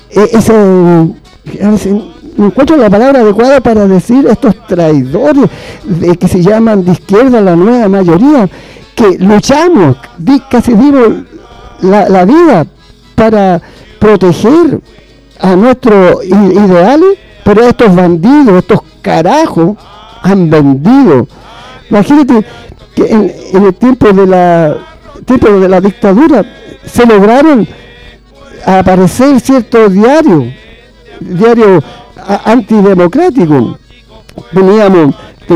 No encuentro la palabra adecuada para decir estos traidores que se llaman de izquierda, la nueva mayoría, que luchamos, casi digo, la vida para proteger a nuestros ideales, pero estos bandidos, estos carajos han vendido. Imagínate que en el tiempo de la dictadura se lograron aparecer ciertos diarios antidemocráticos. Teníamos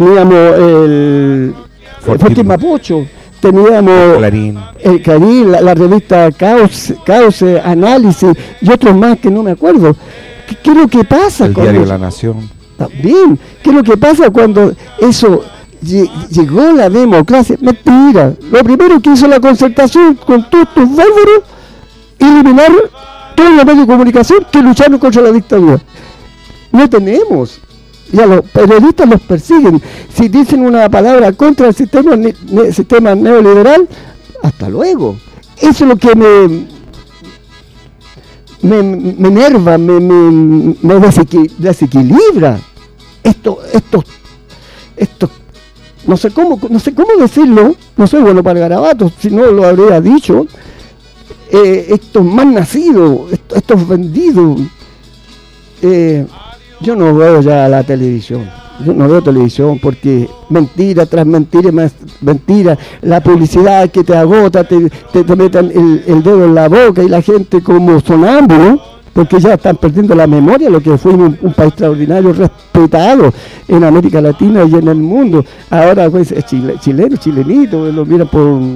el Fortín Mapocho, teníamos el Clarín, la revista Cauce, Análisis y otros más que no me acuerdo. ¿Qué es lo que pasa? El diario La Nación. También, ¿qué es lo que pasa cuando eso llegó la democracia? Mentira. Lo primero que hizo la Concertación con todos estos bárbaros, eliminar todos los medios de comunicación que lucharon contra la dictadura. No tenemos. Ya los periodistas los persiguen. Si dicen una palabra contra el sistema neoliberal, hasta luego. Eso es lo que me enerva, me desequilibra. Esto, no sé cómo decirlo, no soy bueno para garabatos, si no lo habría dicho. Estos mal nacidos, estos vendidos. Yo no veo ya la televisión. Yo no veo televisión porque mentira tras mentira más mentira, la publicidad que te agota, te metan el dedo en la boca y la gente como sonámbulo, porque ya están perdiendo la memoria, lo que fue un país extraordinario, respetado en América Latina y en el mundo. Ahora pues es chilenito, lo miran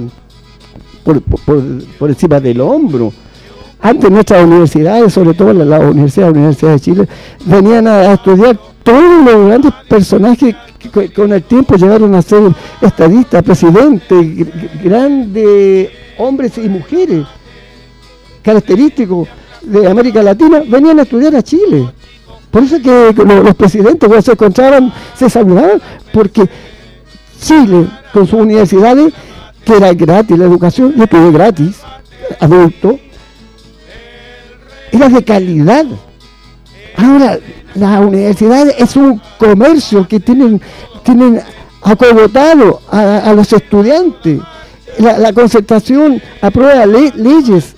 por encima del hombro. Antes nuestras universidades, sobre todo la Universidad de Chile, venían a estudiar todos los grandes personajes que con el tiempo llegaron a ser estadistas, presidentes, grandes hombres y mujeres característicos de América Latina, venían a estudiar a Chile. Por eso que los presidentes cuando se encontraban se saludaban, porque Chile con sus universidades, que era gratis la educación, yo estudié gratis, adulto, era de calidad. Ahora las universidades es un comercio que tienen acogotado a los estudiantes. La Concertación aprueba leyes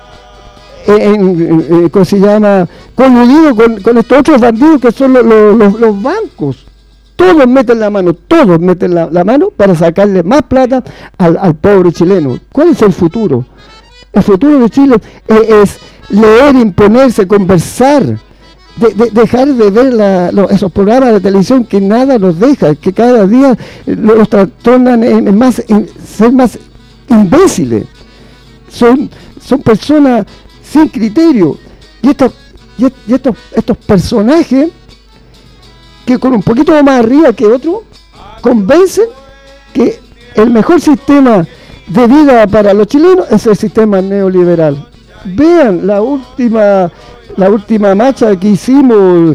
¿cómo se llama? Coludido con estos otros bandidos que son los bancos. Todos meten la mano para sacarle más plata al pobre chileno. ¿Cuál es el futuro? El futuro de Chile es leer, imponerse, conversar, dejar de ver esos programas de televisión que nada nos deja, que cada día los trastornan en ser más imbéciles. Son personas sin criterio, Y estos personajes que con un poquito más arriba que otro convencen que el mejor sistema de vida para los chilenos es el sistema neoliberal. Vean la última marcha que hicimos,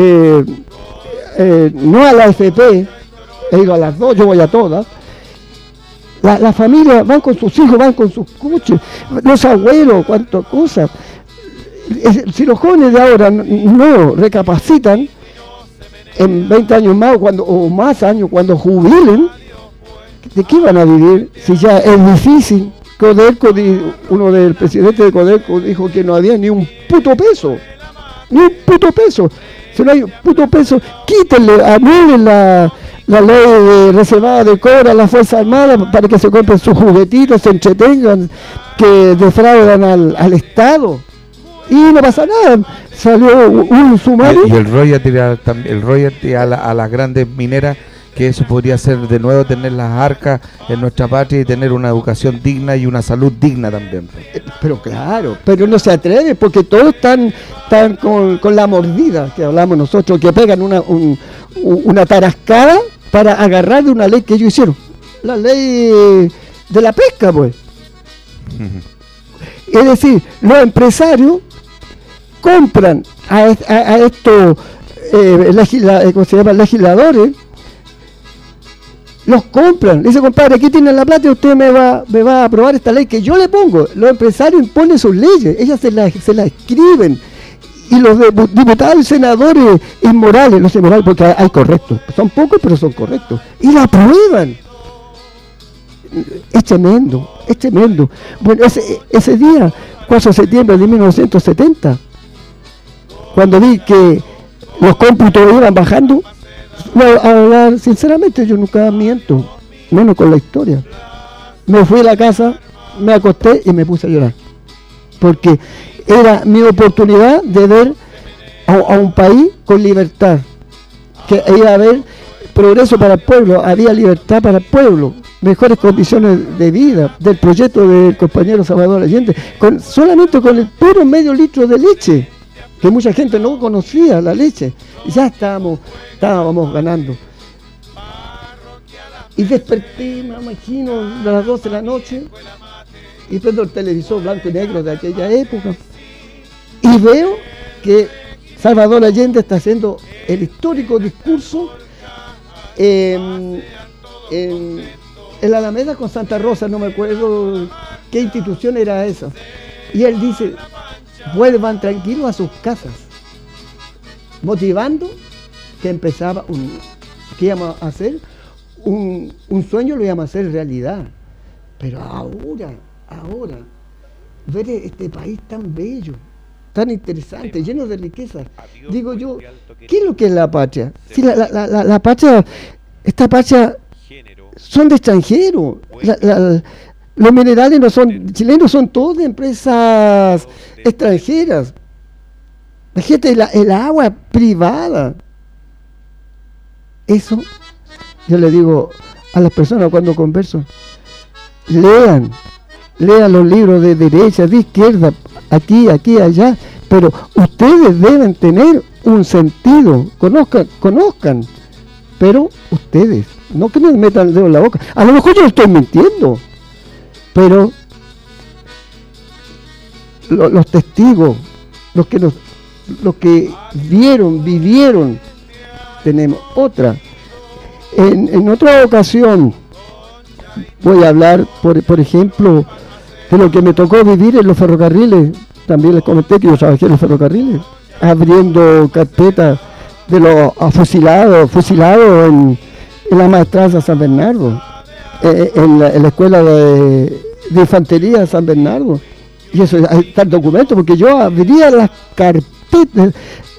no a la FP, he ido a las dos, yo voy a todas. La familia van con sus hijos, van con sus coches, los abuelos, cuántas cosas. Si los jóvenes de ahora no recapacitan, en 20 años más o más años, cuando jubilen, ¿de qué van a vivir? Si ya es difícil. Codelco, uno del presidente de Codelco dijo que no había ni un puto peso. Ni un puto peso. Si no hay un puto peso, quítenle, anulen la ley reservada de cobro a las Fuerzas Armadas para que se compren sus juguetitos, se entretengan, que defraudan al Estado. Y no pasa nada. Salió un sumario. Y el royalty a las grandes mineras, que eso podría ser de nuevo tener las arcas en nuestra patria y tener una educación digna y una salud digna también. Pero claro, pero no se atreve porque todos están con la mordida que hablamos nosotros, que pegan una tarascada para agarrar de una ley que ellos hicieron. La ley de la pesca, pues. Es decir, los empresarios compran a estos ¿cómo se llama? Legisladores, los compran. Le dice, compadre, aquí tienen la plata y usted me va a aprobar esta ley que yo le pongo. Los empresarios imponen sus leyes, ellas se la escriben. Y los diputados y senadores inmorales, los inmorales, porque hay correctos, son pocos pero son correctos, y la aprueban. Es tremendo, es tremendo. Bueno, ese día, 4 de septiembre de 1970, cuando vi que los cómputos iban bajando, a hablar sinceramente, yo nunca miento, menos con la historia. Me fui a la casa, me acosté y me puse a llorar, porque era mi oportunidad de ver a un país con libertad, que iba a haber progreso para el pueblo, había libertad para el pueblo, mejores condiciones de vida, del proyecto del compañero Salvador Allende, solamente con el puro medio litro de leche, que mucha gente no conocía la leche, ya estábamos ganando. Y desperté, me imagino, a las 12 de la noche, y prendo el televisor blanco y negro de aquella época, y veo que Salvador Allende está haciendo el histórico discurso en la Alameda con Santa Rosa, no me acuerdo qué institución era esa. Y él dice, vuelvan tranquilos a sus casas, motivando que empezaba que íbamos a hacer un sueño, lo íbamos a hacer realidad. Pero ahora, ver este país tan bello, tan interesante, lleno de riquezas. Digo yo, ¿qué es lo que es la patria? Si la patria, esta patria son de extranjeros. Los minerales no son chilenos, son todos de empresas extranjeras. La gente, el agua privada. Eso, yo le digo a las personas cuando converso, lean los libros de derecha, de izquierda, aquí, allá, pero ustedes deben tener un sentido, conozcan, pero ustedes, no que me metan el dedo en la boca, a lo mejor yo estoy mintiendo, pero los testigos, los que vivieron, tenemos otra. En otra ocasión voy a hablar, por ejemplo, de lo que me tocó vivir en los ferrocarriles. También les comenté que yo trabajé en los ferrocarriles, abriendo carpetas de los fusilados en la maestranza San Bernardo, en la escuela de infantería San Bernardo. Y eso está el documento, porque yo abría las carpetas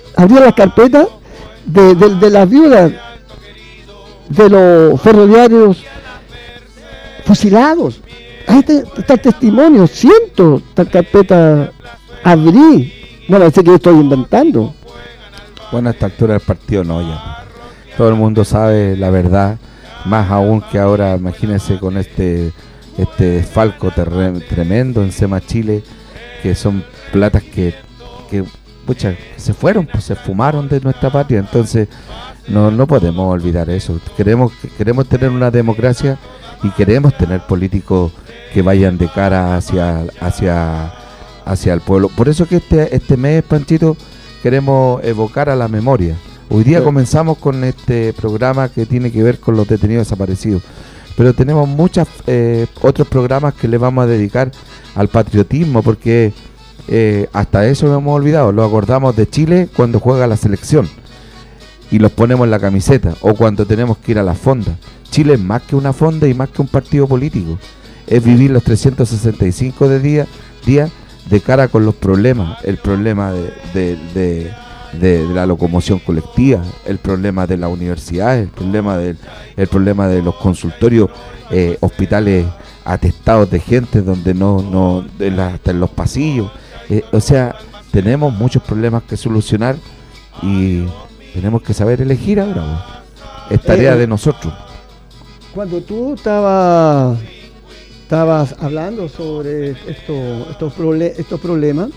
de las viudas de los ferroviarios fusilados. Ahí está el testimonio, cientos de carpetas abrí. No me sé que estoy inventando. Bueno, a esta altura del partido no, ya. Todo el mundo sabe la verdad, más aún que ahora, imagínense con este desfalco tremendo en SEMA Chile, que son platas que pucha, se fueron, pues se fumaron de nuestra patria. Entonces no podemos olvidar eso. Queremos tener una democracia y queremos tener políticos que vayan de cara hacia el pueblo. Por eso que este mes, Panchito, queremos evocar a la memoria. Hoy día comenzamos con este programa que tiene que ver con los detenidos desaparecidos, pero tenemos muchos otros programas que le vamos a dedicar al patriotismo, porque hasta eso no hemos olvidado. Lo acordamos de Chile cuando juega la selección y los ponemos en la camiseta, o cuando tenemos que ir a la fonda. Chile es más que una fonda y más que un partido político, es vivir los 365 días de cara con los problemas, el problema de la locomoción colectiva, el problema de la universidad, el problema de los consultorios, hospitales atestados de gente donde hasta en los pasillos. O sea, tenemos muchos problemas que solucionar y tenemos que saber elegir ahora. Es tarea de nosotros. Cuando tú estabas hablando sobre estos problemas,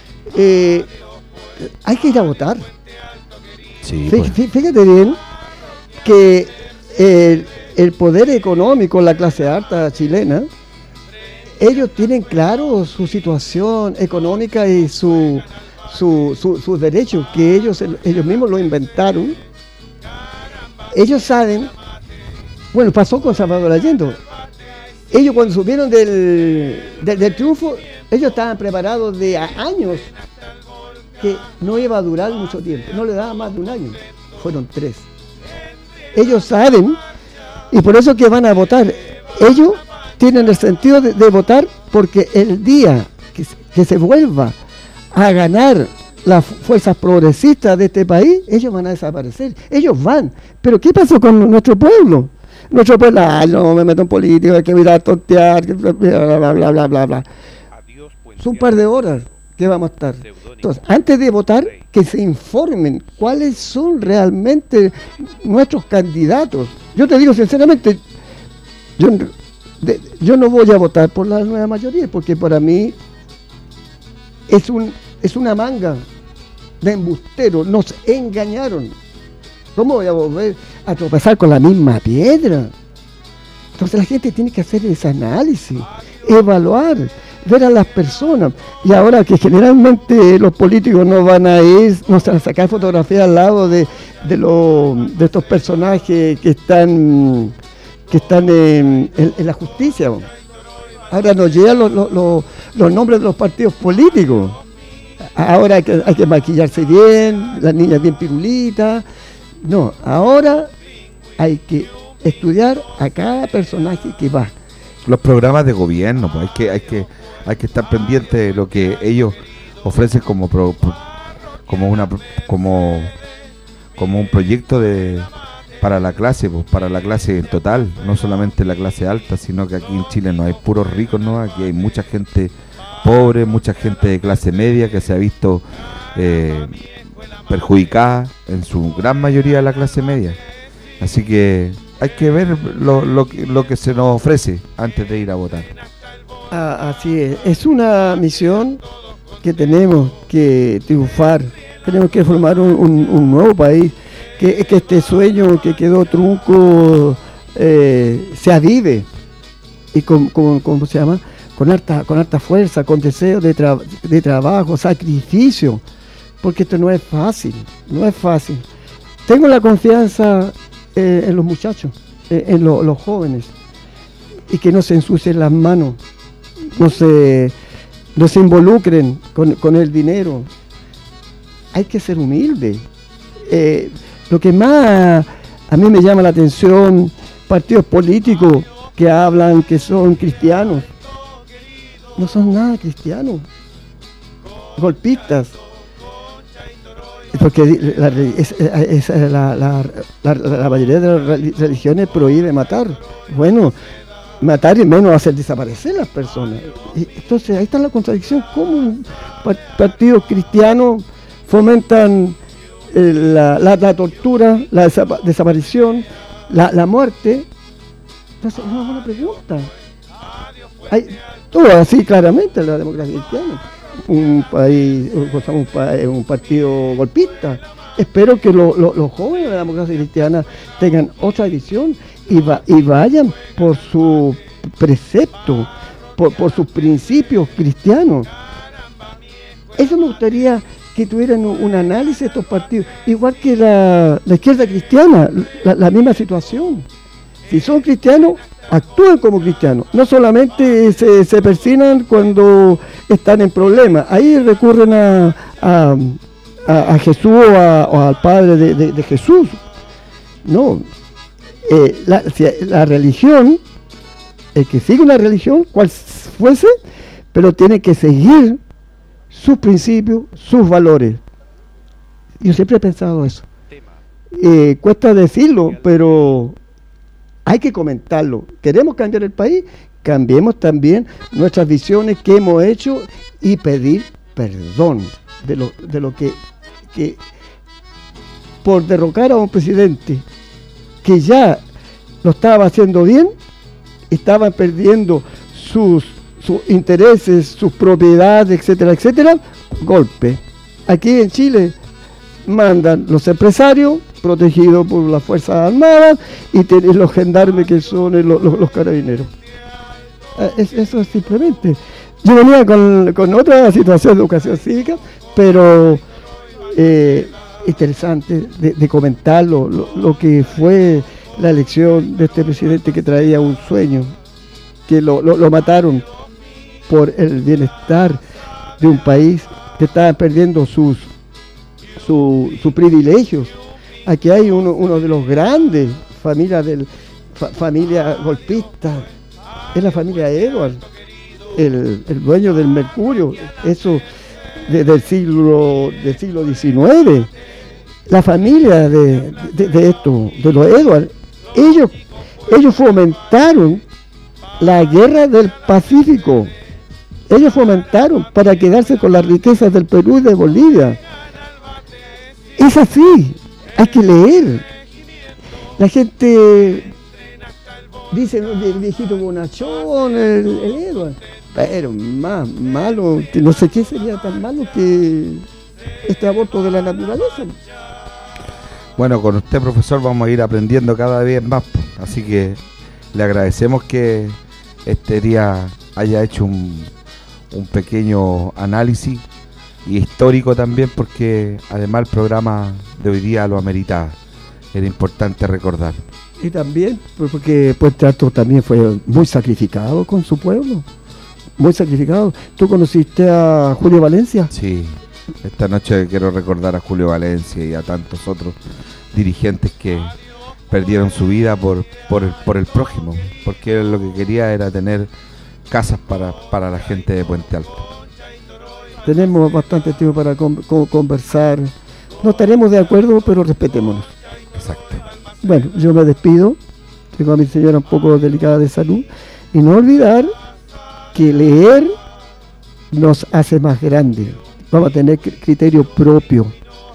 hay que ir a votar. Sí, pues. Fíjate bien que el poder económico, la clase alta chilena, ellos tienen claro su situación económica y sus derechos, que ellos mismos lo inventaron. Ellos saben, bueno, pasó con Salvador Allende. Ellos cuando subieron del triunfo, ellos estaban preparados de años, que no iba a durar mucho tiempo, no le daba más de un año, fueron 3. Ellos saben, y por eso que van a votar. Ellos tienen el sentido de votar, porque el día que se vuelva a ganar las fuerzas progresistas de este país, ellos van a desaparecer, ellos van. Pero ¿qué pasó con nuestro pueblo? Nuestro pueblo, no me meto en política, hay que mirar, tontear, bla, bla, bla, bla. Son un par de horas que vamos a estar. Entonces, antes de votar, que se informen cuáles son realmente nuestros candidatos. Yo te digo sinceramente, yo no voy a votar por la nueva mayoría, porque para mí es una manga de embusteros, nos engañaron. ¿Cómo voy a volver a tropezar con la misma piedra? Entonces la gente tiene que hacer ese análisis, evaluar, ver a las personas. Y ahora que generalmente los políticos no van a ir, no se van a sacar fotografías al lado de estos personajes que están en la justicia. Ahora nos llegan los nombres de los partidos políticos. Ahora hay que maquillarse bien, las niñas bien pirulitas. No, ahora hay que estudiar a cada personaje que va. Los programas de gobierno, pues hay que estar pendiente de lo que ellos ofrecen como un proyecto para la clase, pues para la clase en total, no solamente la clase alta, sino que aquí en Chile no hay puros ricos, no, aquí hay mucha gente pobre, mucha gente de clase media que se ha visto perjudicada, en su gran mayoría de la clase media. Así que hay que ver lo que se nos ofrece antes de ir a votar. Así es una misión que tenemos que triunfar, tenemos que formar un nuevo país, que este sueño que quedó trunco se avive y ¿cómo se llama? Con harta fuerza, con deseo de trabajo, sacrificio, porque esto no es fácil. Tengo la confianza en los muchachos, en los jóvenes, y que no se ensucien las manos, no se involucren con el dinero. Hay que ser humilde. Lo que más a mí me llama la atención, partidos políticos que hablan que son cristianos, no son nada cristianos, golpistas, porque la mayoría de las religiones prohíbe matar. Bueno, matar y menos hacer desaparecer las personas. Entonces ahí está la contradicción. ¿Cómo un partido cristiano fomentan la tortura, la desaparición, la muerte? Entonces es una buena pregunta. Hay todo así claramente en la democracia cristiana. un país, un partido golpista. Espero que los jóvenes de la democracia cristiana tengan otra visión y vayan por su precepto, por sus principios cristianos. Eso me gustaría que tuvieran un análisis de estos partidos, igual que la izquierda cristiana, la misma situación. Si son cristianos, actúan como cristianos, no solamente se persignan cuando están en problemas, ahí recurren a Jesús o al Padre de Jesús. No, la religión, el que sigue una religión, cual fuese, pero tiene que seguir sus principios, sus valores. Yo siempre he pensado eso. Cuesta decirlo, pero hay que comentarlo. ¿Queremos cambiar el país? Cambiemos también nuestras visiones que hemos hecho y pedir perdón de lo que por derrocar a un presidente que ya lo estaba haciendo bien, estaban perdiendo sus intereses, sus propiedades, etcétera, etcétera, golpe. Aquí en Chile mandan los empresarios protegidos por las Fuerzas Armadas y tienen los gendarmes que son los carabineros. Eso es simplemente. Yo venía con otra situación de educación cívica, pero interesante de comentar lo que fue la elección de este presidente que traía un sueño, que lo mataron por el bienestar de un país que estaba perdiendo sus privilegios. Aquí hay uno de los grandes familia golpista, es la familia Edward, el dueño del Mercurio, eso del siglo XIX. La familia de los Edward, ellos fomentaron la guerra del Pacífico. Ellos fomentaron para quedarse con las riquezas del Perú y de Bolivia. Es así, hay que leer. La gente dice, el viejito bonachón, el Edward, pero más malo, que no sé qué sería tan malo que este aborto de la naturaleza. Bueno, con usted, profesor, vamos a ir aprendiendo cada vez más, así que le agradecemos que este día haya hecho un pequeño análisis y histórico también, porque además el programa de hoy día lo ameritaba. Era importante recordar. Y también porque Puente Alto también fue muy sacrificado con su pueblo, muy sacrificado. ¿Tú conociste a Julio Valencia? Sí, esta noche quiero recordar a Julio Valencia y a tantos otros dirigentes que perdieron su vida por el prójimo, porque él lo que quería era tener casas para la gente de Puente Alto. Tenemos bastante tiempo para conversar. No estaremos de acuerdo, pero respetémonos. Exacto. Bueno, yo me despido. Tengo a mi señora un poco delicada de salud. Y no olvidar que leer nos hace más grandes. Vamos a tener criterio propio.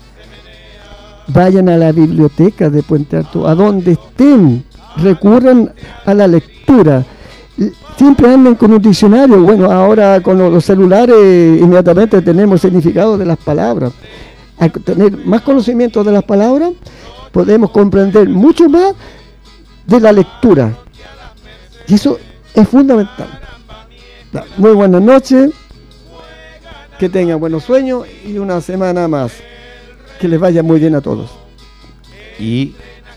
Vayan a la biblioteca de Puente Alto, a donde estén, recurran a la lectura. Siempre anden con un diccionario. Bueno, ahora con los celulares inmediatamente tenemos significado de las palabras. Al tener más conocimiento de las palabras, podemos comprender mucho más de la lectura. Y eso es fundamental. Muy buenas noches, que tengan buenos sueños y una semana más. Que les vaya muy bien a todos. Y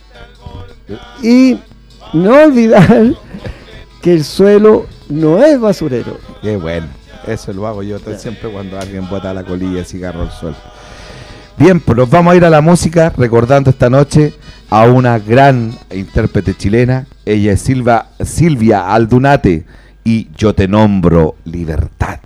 no olvidar que el suelo no es basurero. Qué bueno, eso lo hago yo siempre cuando alguien bota la colilla de cigarro al suelo. Bien, pues nos vamos a ir a la música recordando esta noche a una gran intérprete chilena. Ella es Silvia Aldunate y Yo te nombro Libertad.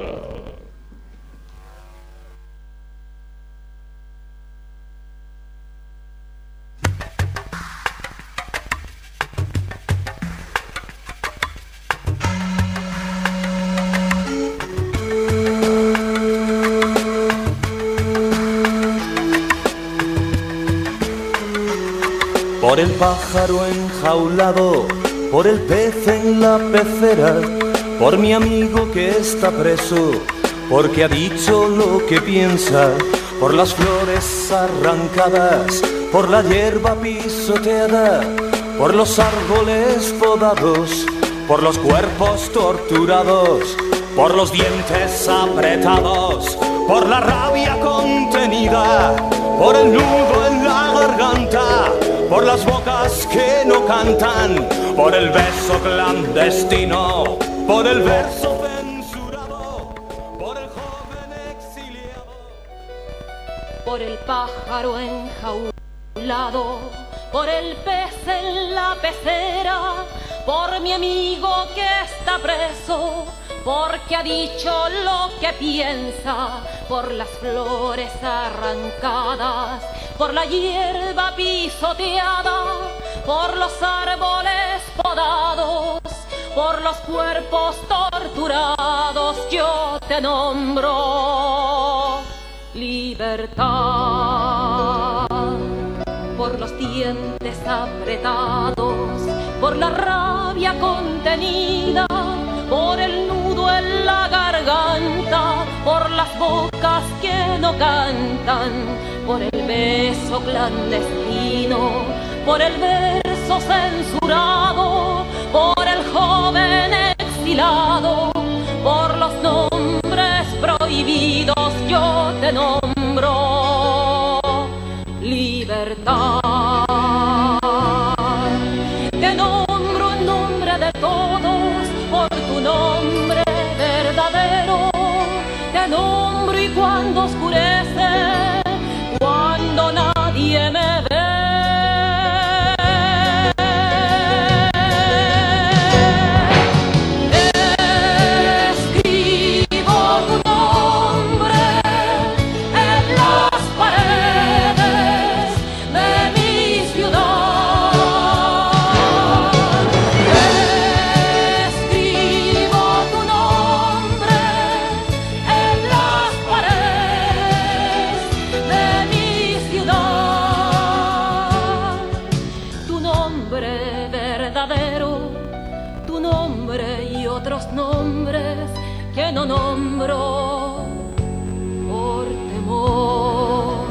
Por el pájaro enjaulado, por el pez en la pecera, por mi amigo que está preso, porque ha dicho lo que piensa, por las flores arrancadas, por la hierba pisoteada, por los árboles podados, por los cuerpos torturados, por los dientes apretados, por la rabia contenida, por el nudo en la garganta, por las bocas que no cantan, por el beso clandestino, por el verso censurado, por el joven exiliado, por el pájaro enjaulado, por el pez en la pecera, por mi amigo que está preso, porque ha dicho lo que piensa, por las flores arrancadas, por la hierba pisoteada, por los árboles podados, por los cuerpos torturados, yo te nombro libertad. Por los dientes apretados, por la rabia contenida, por el nudo en la garganta, por las bocas que no cantan, por el beso clandestino, por el verso censurado, por el joven exilado, por los nombres prohibidos, yo te nombro libertad. Te nombro en nombre de todos, por tu nombre verdadero. Te nombro y cuando oscurece, cuando nadie me ve, escribo tu nombre en las paredes de mi ciudad. Escribo tu nombre en las paredes de mi ciudad. Tu nombre verdadero, tu nombre y otros nombres que no nombro por temor.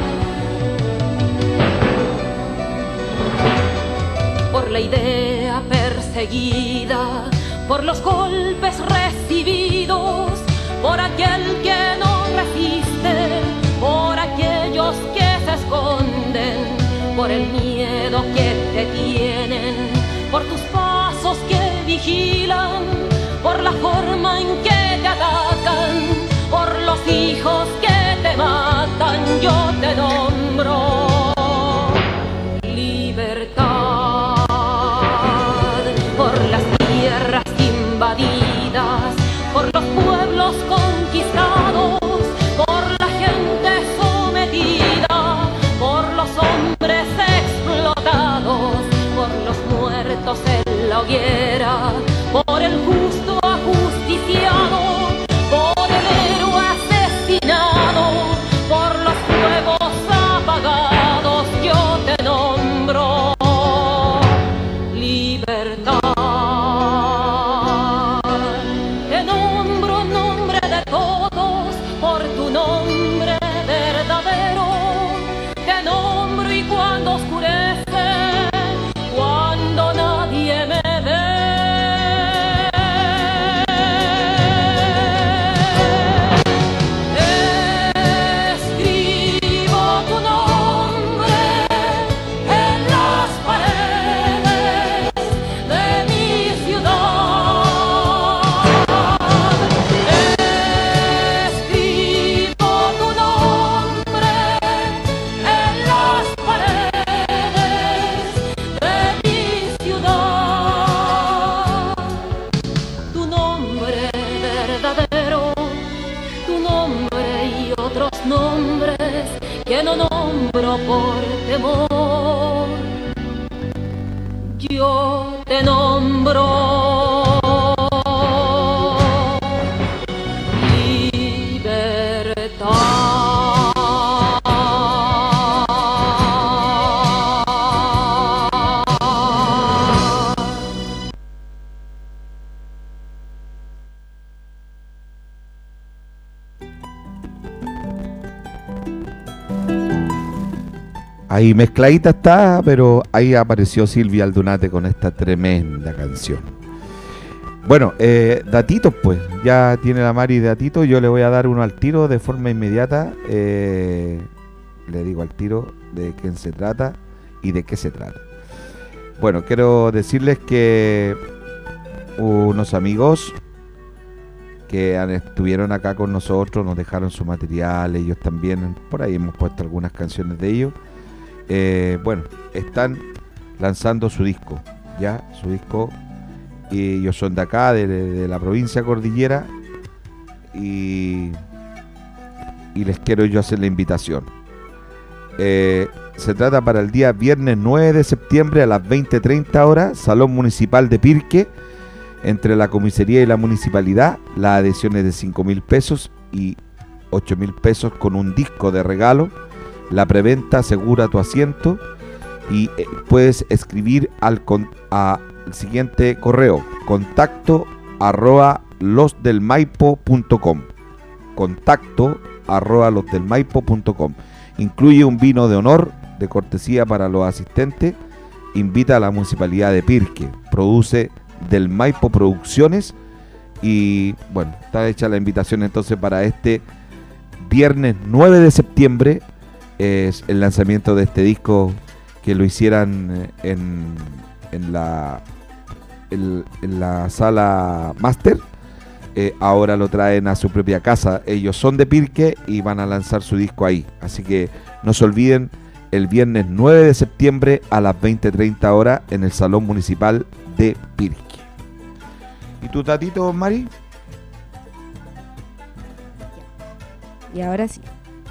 Por la idea perseguida, por los golpes recibidos, por aquel que no resiste, por aquellos que se esconden, por el miedo que te tienen, por tus pasos que vigilan, por la forma en que te atacan, por los hijos que te matan, yo te nombro libertad. Por las tierras invadidas, por los pueblos conquistados, por la gente sometida, por los hombres explotados, por los muertos en la hoguera, por el justo ajusticiado, por el héroe asesinado, por los fuegos apagados, yo te nombro libertad. Te nombro en nombre de todos, por tu nombre verdadero. Te nombro y cuando oscurece, cuando nadie me ve, escribo tu nombre en las paredes de mi ciudad. Escribo tu nombre en las paredes de mi ciudad. Tu nombre verdadero, tu nombre y otros nombres que no nombro por temor, yo te nombro libertad. Ahí mezcladita está, pero ahí apareció Silvia Aldunate con esta tremenda canción. Bueno, datitos pues, ya tiene la Mari datitos, yo le voy a dar uno al tiro de forma inmediata. Le digo al tiro de quién se trata y de qué se trata. Bueno, quiero decirles que unos amigos que estuvieron acá con nosotros nos dejaron su material, ellos también, por ahí hemos puesto algunas canciones de ellos. Bueno, están lanzando su disco, ya, su disco, y ellos son de acá, de la provincia Cordillera, y les quiero yo hacer la invitación. Se trata para el día viernes 9 de septiembre a las 20:30 horas, Salón Municipal de Pirque, entre la comisaría y la municipalidad. Las adhesiones de 5.000 pesos y 8.000 pesos con un disco de regalo. La preventa asegura tu asiento y puedes escribir al siguiente correo: contacto@losdelmaipo.com. contacto@losdelmaipo.com. Incluye un vino de honor de cortesía para los asistentes. Invita a la municipalidad de Pirque. Produce Del Maipo Producciones. Y bueno, está hecha la invitación entonces para este viernes 9 de septiembre. Es el lanzamiento de este disco, que lo hicieran en la sala Master. Ahora lo traen a su propia casa. Ellos son de Pirque y van a lanzar su disco ahí. Así que no se olviden, el viernes 9 de septiembre a las 20:30 horas en el Salón Municipal de Pirque. ¿Y tu tatito, Mari? Y ahora sí.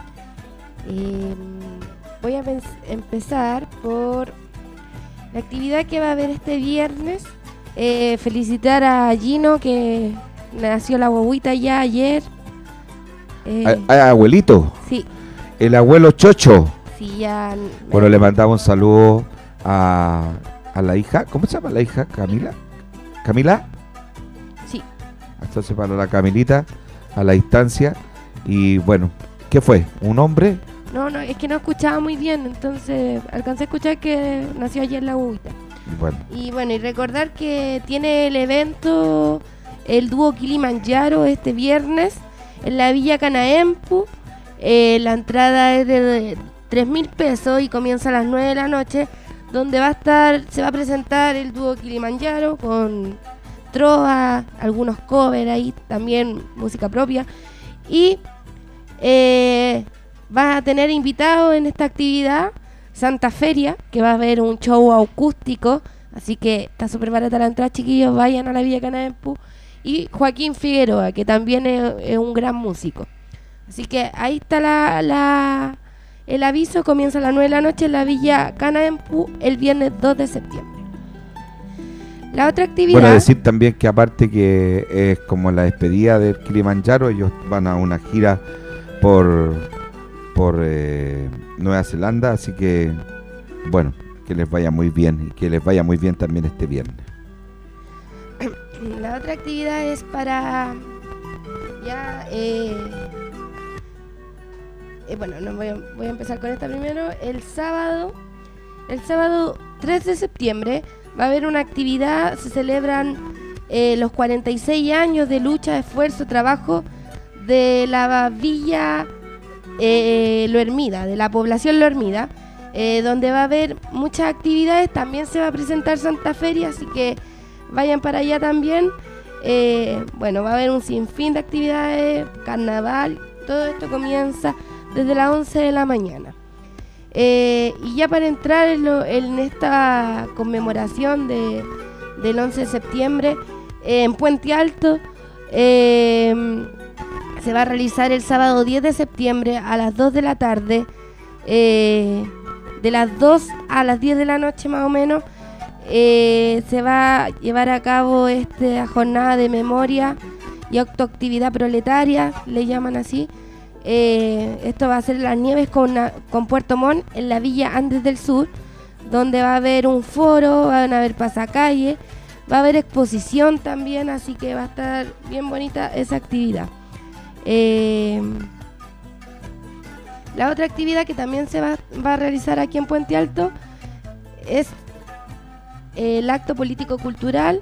Voy a empezar por la actividad que va a haber este viernes. Felicitar a Gino, que nació la guaguita ya ayer. Abuelito. Sí. El abuelo Chocho. Sí, ya. Bueno, le mandamos un saludo a la hija. ¿Cómo se llama la hija? ¿Camila? ¿Camila? Sí. Entonces para la Camilita, a la distancia. Y bueno, ¿qué fue? ¿Un hombre? No, es que no escuchaba muy bien, entonces alcancé a escuchar que nació ayer la guaguita. Y bueno, y recordar que tiene el evento el dúo Kilimanjaro este viernes en la Villa Canaempu. La entrada es de 3.000 pesos y comienza a las 9 de la noche, donde se va a presentar el dúo Kilimanjaro con trova, algunos covers ahí, también música propia. Y vas a tener invitados en esta actividad Santa Feria, que va a haber un show acústico, así que está súper barata la entrada, chiquillos, vayan a la Villa Canaempu. Y Joaquín Figueroa, que también es un gran músico. Así que ahí está el aviso, comienza a las 9 de la noche en la Villa Canaempu el viernes 2 de septiembre. La otra actividad... Bueno, decir también que aparte que es como la despedida del Kilimanjaro, ellos van a una gira por Nueva Zelanda, así que bueno, que les vaya muy bien y que les vaya muy bien también este viernes. La otra actividad es para ya bueno, no voy a empezar con esta primero. El sábado 3 de septiembre va a haber una actividad. Se celebran los 46 años de lucha, esfuerzo, trabajo de la Villa Lo Hermida, de la población Lo Hermida, donde va a haber muchas actividades. También se va a presentar Santa Feria, así que vayan para allá también. Bueno, va a haber un sinfín de actividades, carnaval, todo esto comienza desde las 11 de la mañana. Y ya para entrar en esta conmemoración del 11 de septiembre, en Puente Alto, se va a realizar el sábado 10 de septiembre a las 2 de la tarde, de las 2 a las 10 de la noche más o menos. Se va a llevar a cabo esta jornada de memoria y autoactividad proletaria, le llaman así. Esto va a ser en Las Nieves con Puerto Montt, en la Villa Andes del Sur, donde va a haber un foro, van a haber pasacalles, va a haber exposición también, así que va a estar bien bonita esa actividad. La otra actividad que también se va a realizar aquí en Puente Alto es el acto político-cultural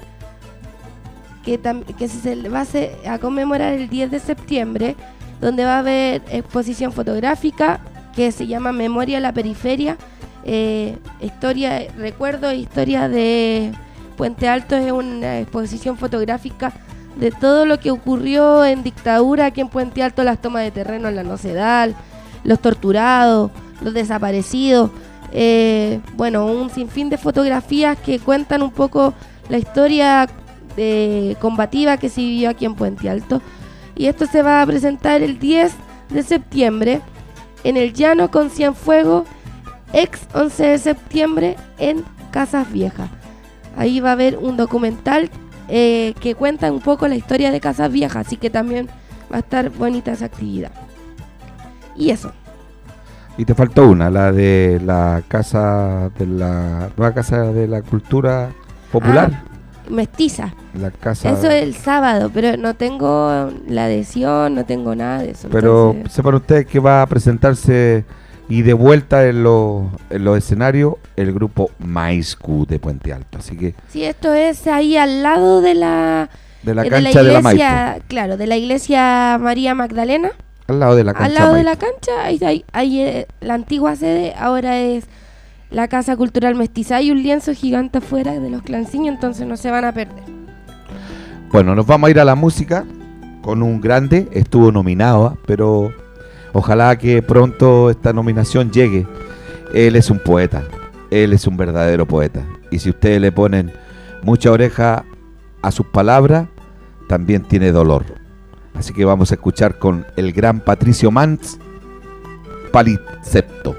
que se va a conmemorar el 10 de septiembre, donde va a haber exposición fotográfica que se llama Memoria a la Periferia, recuerdo e historia de Puente Alto. Es una exposición fotográfica de todo lo que ocurrió en dictadura aquí en Puente Alto, las tomas de terreno en la Nocedal, los torturados, los desaparecidos, un sinfín de fotografías que cuentan un poco la historia combativa que se vivió aquí en Puente Alto. Y esto se va a presentar el 10 de septiembre en el Llano con Cienfuegos, ex 11 de septiembre en Casas Viejas. Ahí va a haber un documental que cuenta un poco la historia de Casas Viejas, así que también va a estar bonita esa actividad. Y eso. Y te faltó una, la de la casa de la nueva casa de la cultura popular. Mestiza. La casa. Eso es el sábado, pero no tengo la adhesión, no tengo nada de eso. Pero entonces... sepan ustedes que va a presentarse y de vuelta en los escenarios el grupo Maiscu de Puente Alto. Así que sí, esto es ahí al lado de la cancha de la Maipo. Claro, de la iglesia María Magdalena. Al lado de la cancha. Al lado de Maipo. la cancha, ahí la antigua sede, ahora es la Casa Cultural Mestiza. Hay un lienzo gigante afuera de los clanciños, entonces no se van a perder. Bueno, nos vamos a ir a la música con un grande, estuvo nominado, pero ojalá que pronto esta nominación llegue. Él es un poeta, él es un verdadero poeta. Y si ustedes le ponen mucha oreja a sus palabras, también tiene dolor. Así que vamos a escuchar con el gran Patricio Mans, Palicepto.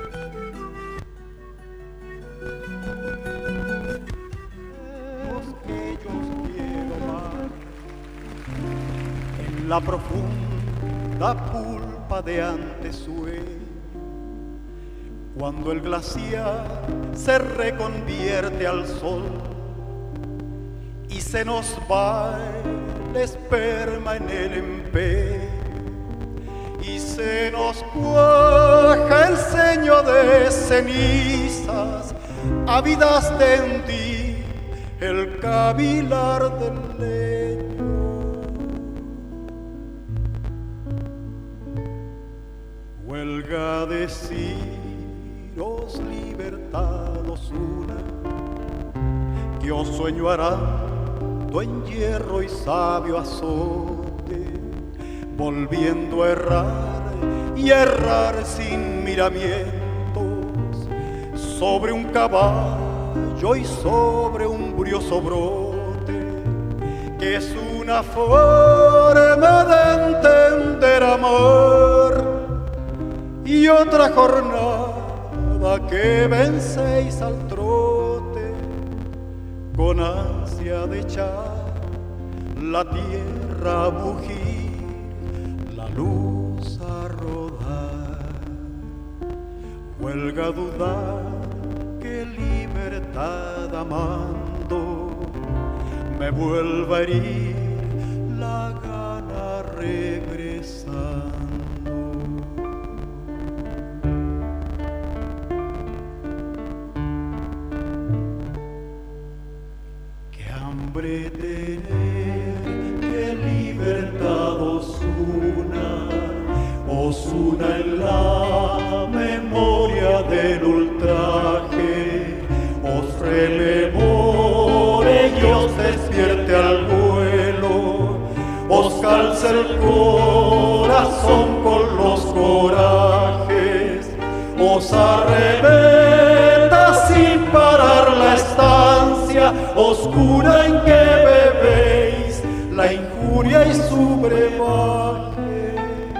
La profunda pulpa de Antesue, cuando el glaciar se reconvierte al sol y se nos va el esperma en el empeño y se nos cuaja el ceño de cenizas ávidas de hundir el cavilar del leño. Huelga deciros libertados una, que os sueño arando en hierro y sabio azote, volviendo a errar y errar sin miramientos, sobre un caballo y sobre un brioso brote, que es una forma de entender amor. Y otra jornada que vencéis al trote, con ansia de echar la tierra a bugir, la luz a rodar. Huelga dudar que libertad amando me vuelva a herir la gana regresando. Tener que libertad os una en la memoria del ultraje, os rememore y os despierte al vuelo, os calce el corazón con los corajes, os arrebata sin parar la estancia oscura en que bebéis la injuria y su brebaje.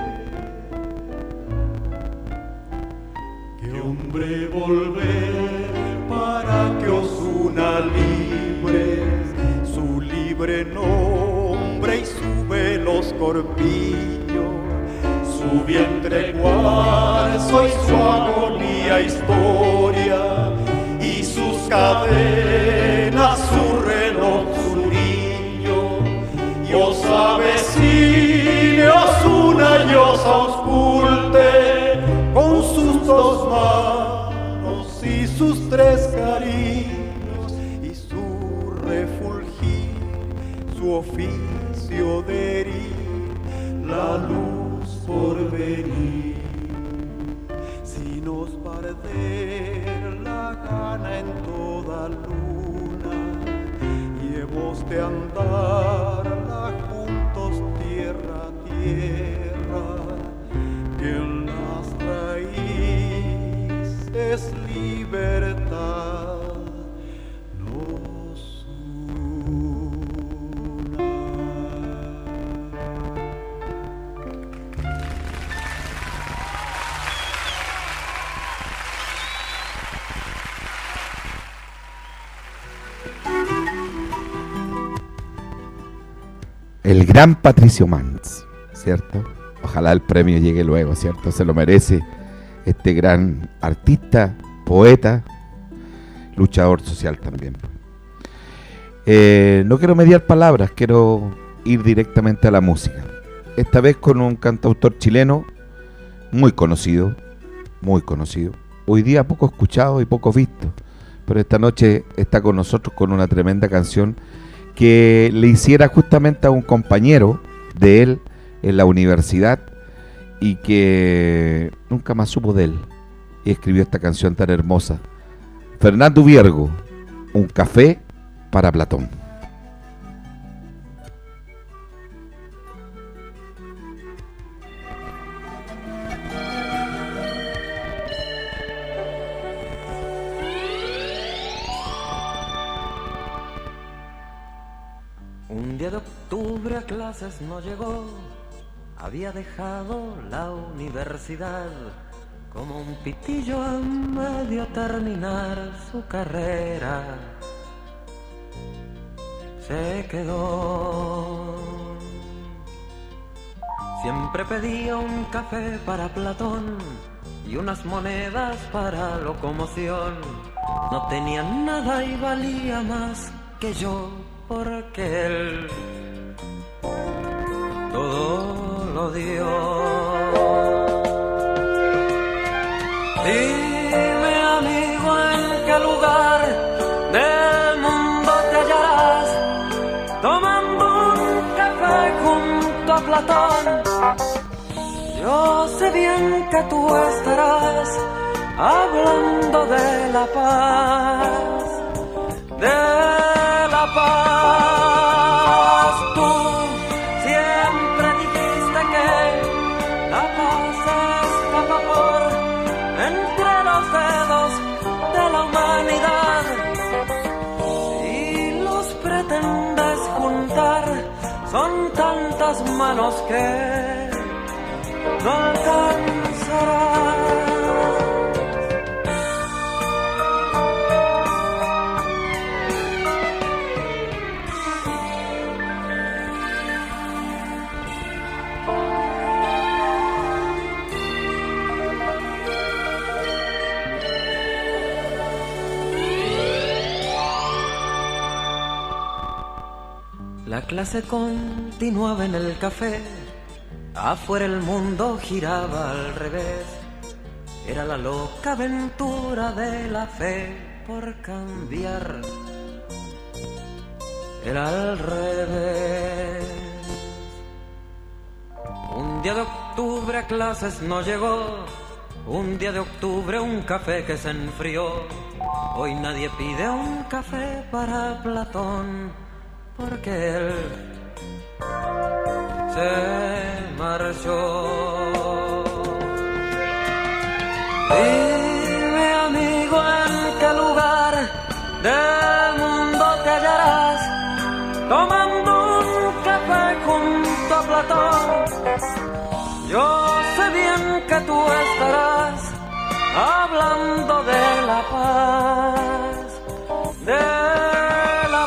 Que hombre volver para que os una libres, su libre nombre y su veloz corpiño, su vientre cuarzo y su agonía historia, y sus cadenas, su reloj, su niño, y os avecine, os una y os ausculte con dos manos y sus tres cariños y su refulgir, su oficio de herir, la luz por venir. Si nos perder la gana en toda luna y hemos de andarla juntos tierra a tierra, que en las raíces libertad nos una. El gran Patricio Mans, ¿cierto? Ojalá el premio llegue luego, ¿cierto? Se lo merece este gran artista, poeta, luchador social también. No quiero mediar palabras, quiero ir directamente a la música. Esta vez con un cantautor chileno muy conocido, hoy día poco escuchado y poco visto, pero esta noche está con nosotros con una tremenda canción que le hiciera justamente a un compañero de él en la universidad y que nunca más supo de él, y escribió esta canción tan hermosa. Fernando Viergo, Un café para Platón. Un día de octubre a clases no llegó, había dejado la universidad, como un pitillo a medio terminar su carrera. Se quedó. Siempre pedía un café para Platón y unas monedas para locomoción. No tenía nada y valía más que yo, porque él todo lo dio. Dime, amigo, en qué lugar del mundo te hallarás tomando un café junto a Platón. Yo sé bien que tú estarás hablando de la paz, de la paz. Tú siempre dijiste que la paz escapa por entre los dedos de la humanidad. Si los pretendes juntar, son tantas manos que no alcanzarás. La clase continuaba en el café, afuera el mundo giraba al revés. Era la loca aventura de la fe por cambiar. Era al revés. Un día de octubre a clases no llegó, un día de octubre un café que se enfrió. Hoy nadie pide un café para Platón, porque él se marchó. Dime, amigo, en qué lugar del mundo te hallarás tomando un café junto a Platón. Yo sé bien que tú estarás hablando de la paz, de la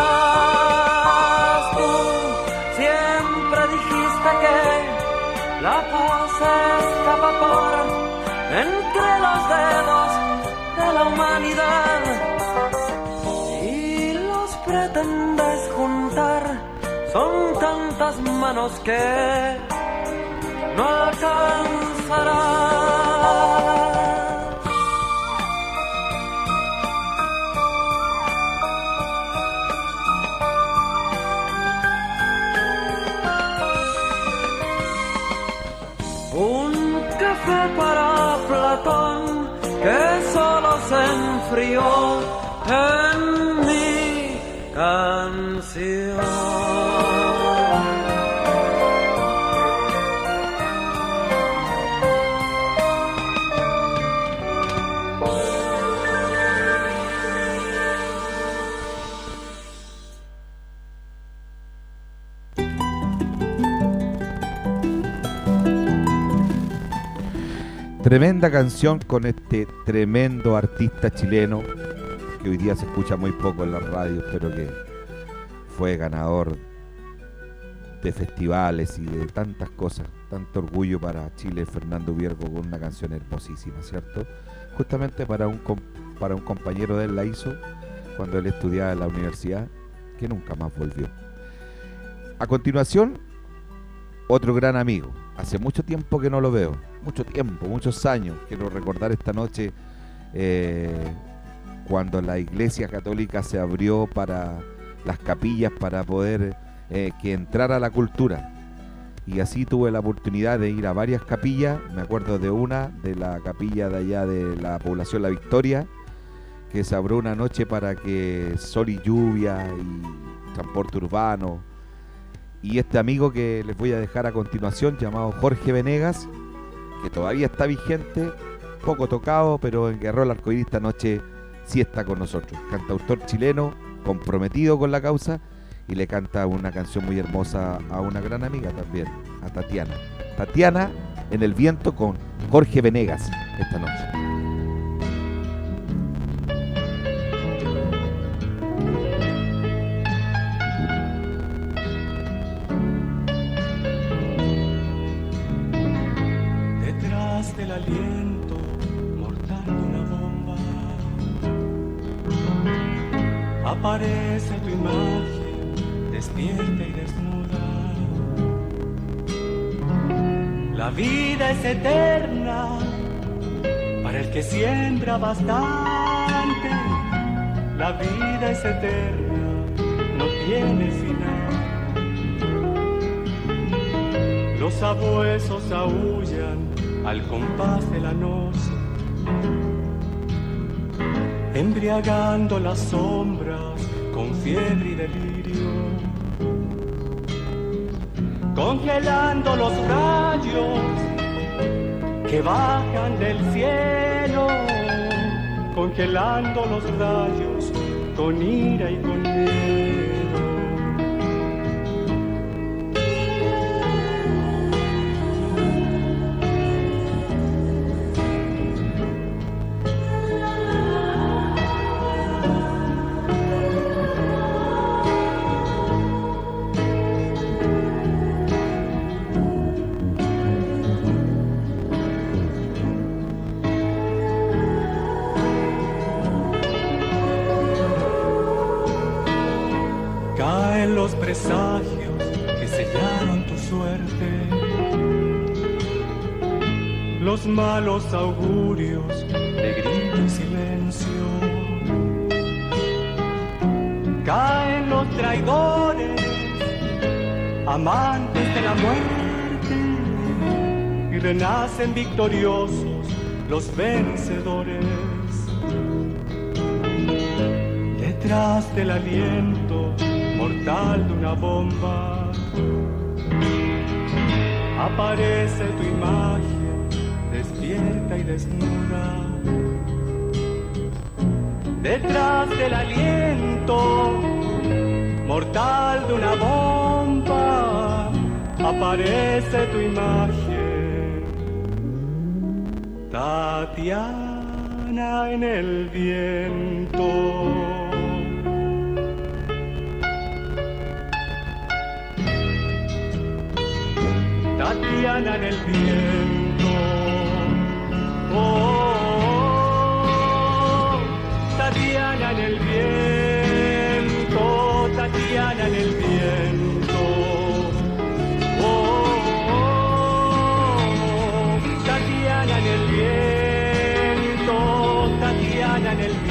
paz. Tú siempre dijiste que la paz se escapa por entre los dedos de la humanidad. Si los pretendes juntar, son tantas manos que no alcanzarás. que solo se enfrió en mi canción. Tremenda canción con este tremendo artista chileno que hoy día se escucha muy poco en las radios, pero que fue ganador de festivales y de tantas cosas. Tanto orgullo para Chile, Fernando Viergo, con una canción hermosísima, ¿cierto? Justamente para un compañero de él la hizo cuando él estudiaba en la universidad, que nunca más volvió. A continuación, otro gran amigo. Hace mucho tiempo que no lo veo, mucho tiempo, muchos años. Quiero recordar esta noche cuando la Iglesia Católica se abrió para las capillas para poder que entrara la cultura. Y así tuve la oportunidad de ir a varias capillas. Me acuerdo de una, de la capilla de allá de la población La Victoria, que se abrió una noche para que sol y lluvia y transporte urbano. Y este amigo que les voy a dejar a continuación, llamado Jorge Venegas, que todavía está vigente, poco tocado, pero en Guerrero el Arcoíris esta noche sí está con nosotros. Cantautor chileno, comprometido con la causa, y le canta una canción muy hermosa a una gran amiga también, a Tatiana. Tatiana en el viento con Jorge Venegas esta noche. Del aliento mortal de una bomba aparece tu imagen despierta y desnuda. La vida es eterna para el que siembra bastante. La vida es eterna, no tiene final. Los sabuesos aúllan al compás de la noche, embriagando las sombras con fiebre y delirio, congelando los rayos que bajan del cielo, congelando los rayos con ira y con miedo. Los presagios que sellaron tu suerte, los malos augurios de grito y silencio, caen los traidores, amantes de la muerte, y renacen victoriosos los vencedores. Detrás del aliento mortal de una bomba aparece tu imagen despierta y desnuda. Detrás del aliento mortal de una bomba aparece tu imagen, Tatiana en el viento. Tatiana en el viento, oh, oh, oh. Tatiana en el viento, Tatiana en el viento, oh, oh, oh. Tatiana en el viento, Tatiana en el viento.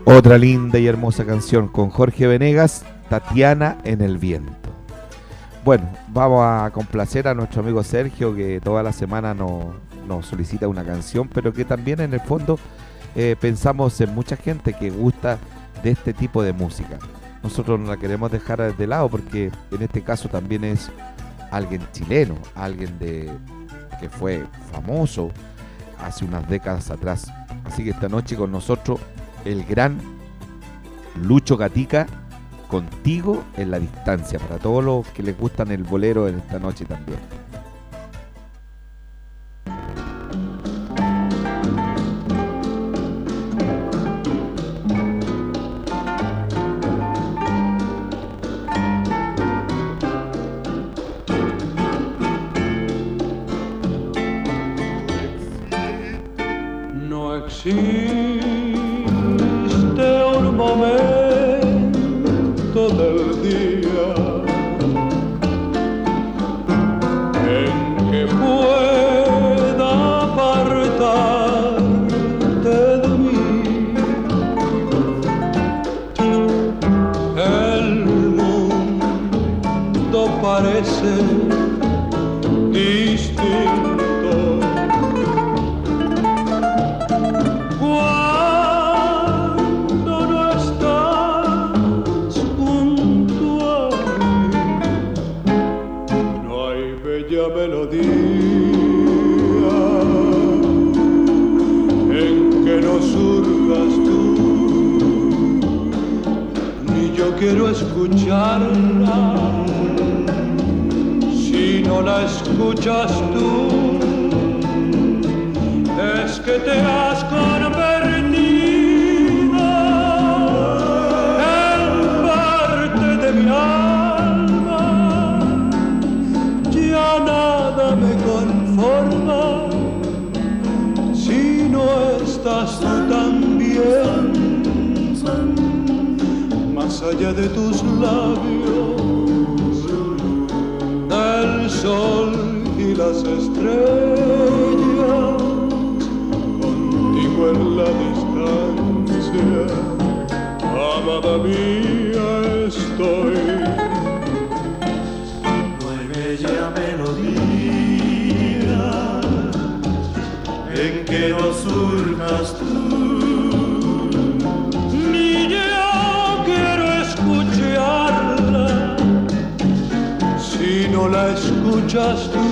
Otra linda y hermosa canción con Jorge Venegas, Tatiana en el viento. Bueno, vamos a complacer a nuestro amigo Sergio, que toda la semana nos solicita una canción, pero que también en el fondo pensamos en mucha gente que gusta de este tipo de música. Nosotros no la queremos dejar de lado porque en este caso también es alguien chileno, alguien que fue famoso hace unas décadas atrás. Así que esta noche con nosotros el gran Lucho Gatica, Contigo en la distancia, para todos los que les gustan el bolero en esta noche también. No existe un momento del día en que pueda apartarte de mí. El mundo parece distinto cuando no estás junto a mí. No hay bella melodía en que no surjas tú, ni yo quiero escucharla si no la escuchas tú. Es que te has convertido en parte de mi alma. Ya nada me conforma si no estás tú también. Más allá de tus labios, del sol y las estrellas, contigo en la distancia, amada mía estoy. No hay bella melodía en que no surjas tú, ni yo quiero escucharla si no la escuchas tú.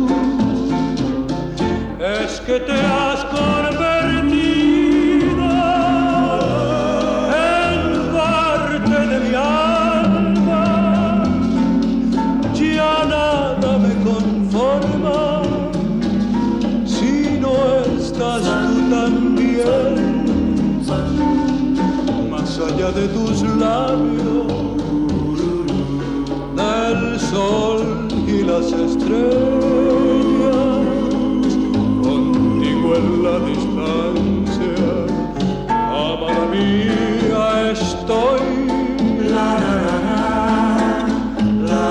Es que te has convertido en parte de mi alma. Ya nada me conforma si no estás tú también. Más allá de tus labios, del sol y las estrellas, contigo en la distancia, amada mía estoy. La, la, la,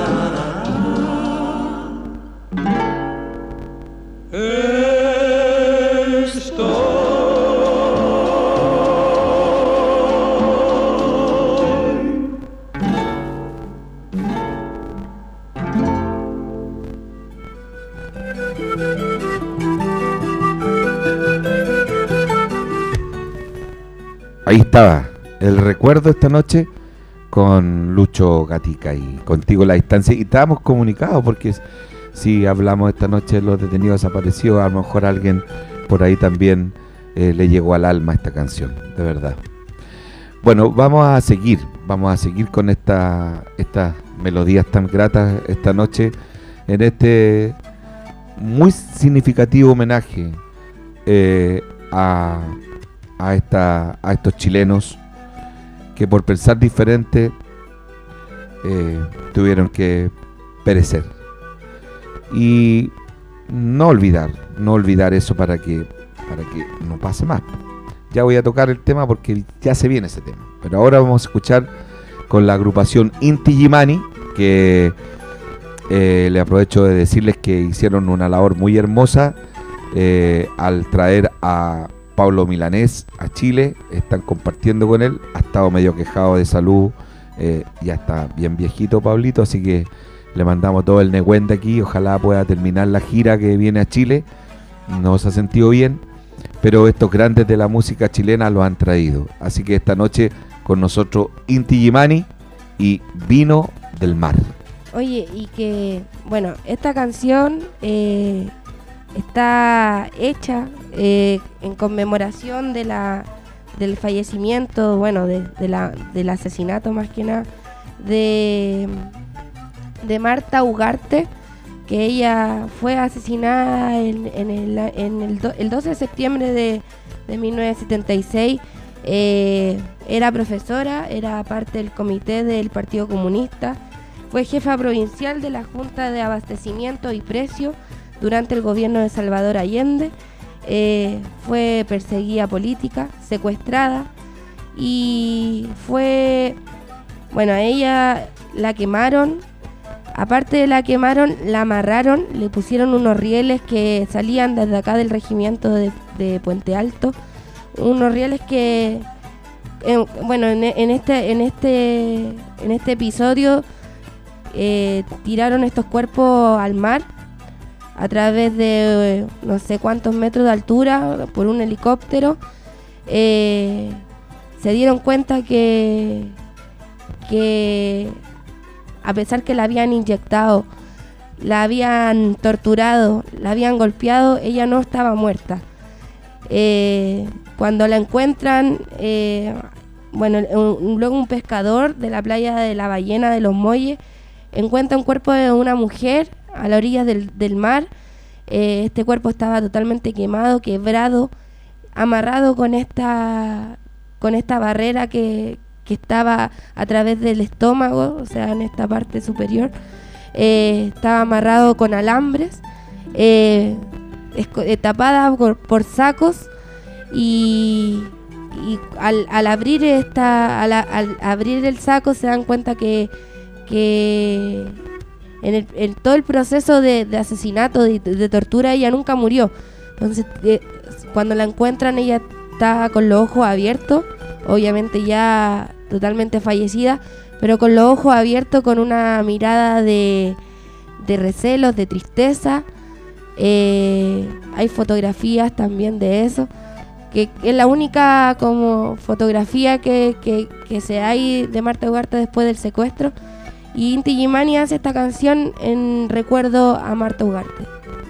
la, la, la. Ahí estaba el recuerdo esta noche con Lucho Gatica y Contigo en la distancia. Y estábamos comunicados porque si hablamos esta noche de los detenidos desaparecidos, a lo mejor a alguien por ahí también le llegó al alma esta canción, de verdad. Bueno, vamos a seguir con estas melodías tan gratas esta noche en este muy significativo homenaje a estos chilenos que por pensar diferente tuvieron que perecer. Y no olvidar eso para que no pase más. Ya voy a tocar el tema porque ya se viene ese tema. Pero ahora vamos a escuchar con la agrupación Inti Illimani, que le aprovecho de decirles que hicieron una labor muy hermosa al traer a Pablo Milanés a Chile, están compartiendo con él, ha estado medio quejado de salud, ya está bien viejito Pablito, así que le mandamos todo el negüente aquí, ojalá pueda terminar la gira que viene a Chile, no se ha sentido bien, pero estos grandes de la música chilena lo han traído, así que esta noche con nosotros Inti Illimani y Vino del Mar. Oye, y que, bueno, esta canción está hecha en conmemoración del fallecimiento, bueno, del asesinato más que nada, de Marta Ugarte, que ella fue asesinada el 12 de septiembre de 1976. Era profesora, era parte del comité del Partido Comunista, fue jefa provincial de la Junta de Abastecimiento y Precio durante el gobierno de Salvador Allende, fue perseguida política, secuestrada y fue, bueno, a ella la quemaron, aparte de la quemaron, la amarraron, le pusieron unos rieles que salían desde acá del regimiento de Puente Alto, unos rieles que, bueno, en este episodio tiraron estos cuerpos al mar a través de no sé cuántos metros de altura por un helicóptero. Se dieron cuenta que a pesar que la habían inyectado, la habían torturado, la habían golpeado, ella no estaba muerta. Cuando la encuentran, luego un pescador de la playa de la Ballena de los Molles encuentra un cuerpo de una mujer a la orilla del mar. Este cuerpo estaba totalmente quemado, quebrado, amarrado con esta barrera que estaba a través del estómago, o sea, en esta parte superior. Estaba amarrado con alambres, tapada por sacos, y al abrir el saco se dan cuenta que en todo el proceso de asesinato, de tortura, ella nunca murió. Entonces, cuando la encuentran, ella está con los ojos abiertos, obviamente ya totalmente fallecida, pero con los ojos abiertos, con una mirada de recelos, de tristeza. Hay fotografías también de eso, que es la única como fotografía que se hay de Marta Ugarte después del secuestro. Y Inti Illimani hace esta canción en recuerdo a Marta Ugarte.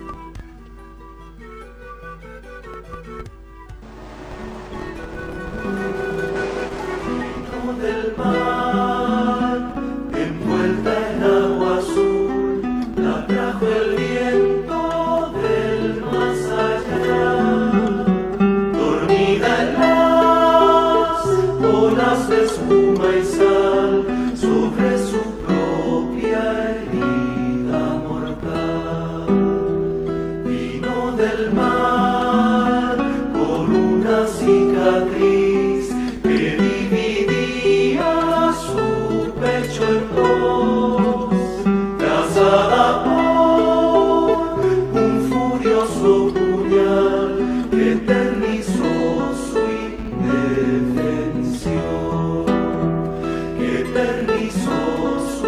Del mar, envuelta en agua azul, la trajo el viento del más allá, dormida en las olas de espuma y sal, sobre su propia herida mortal. Vino del mar con una cicatriz que dividía su pecho en dos, trazada por un furioso puñal que eternizó su indefensión, que eternizó su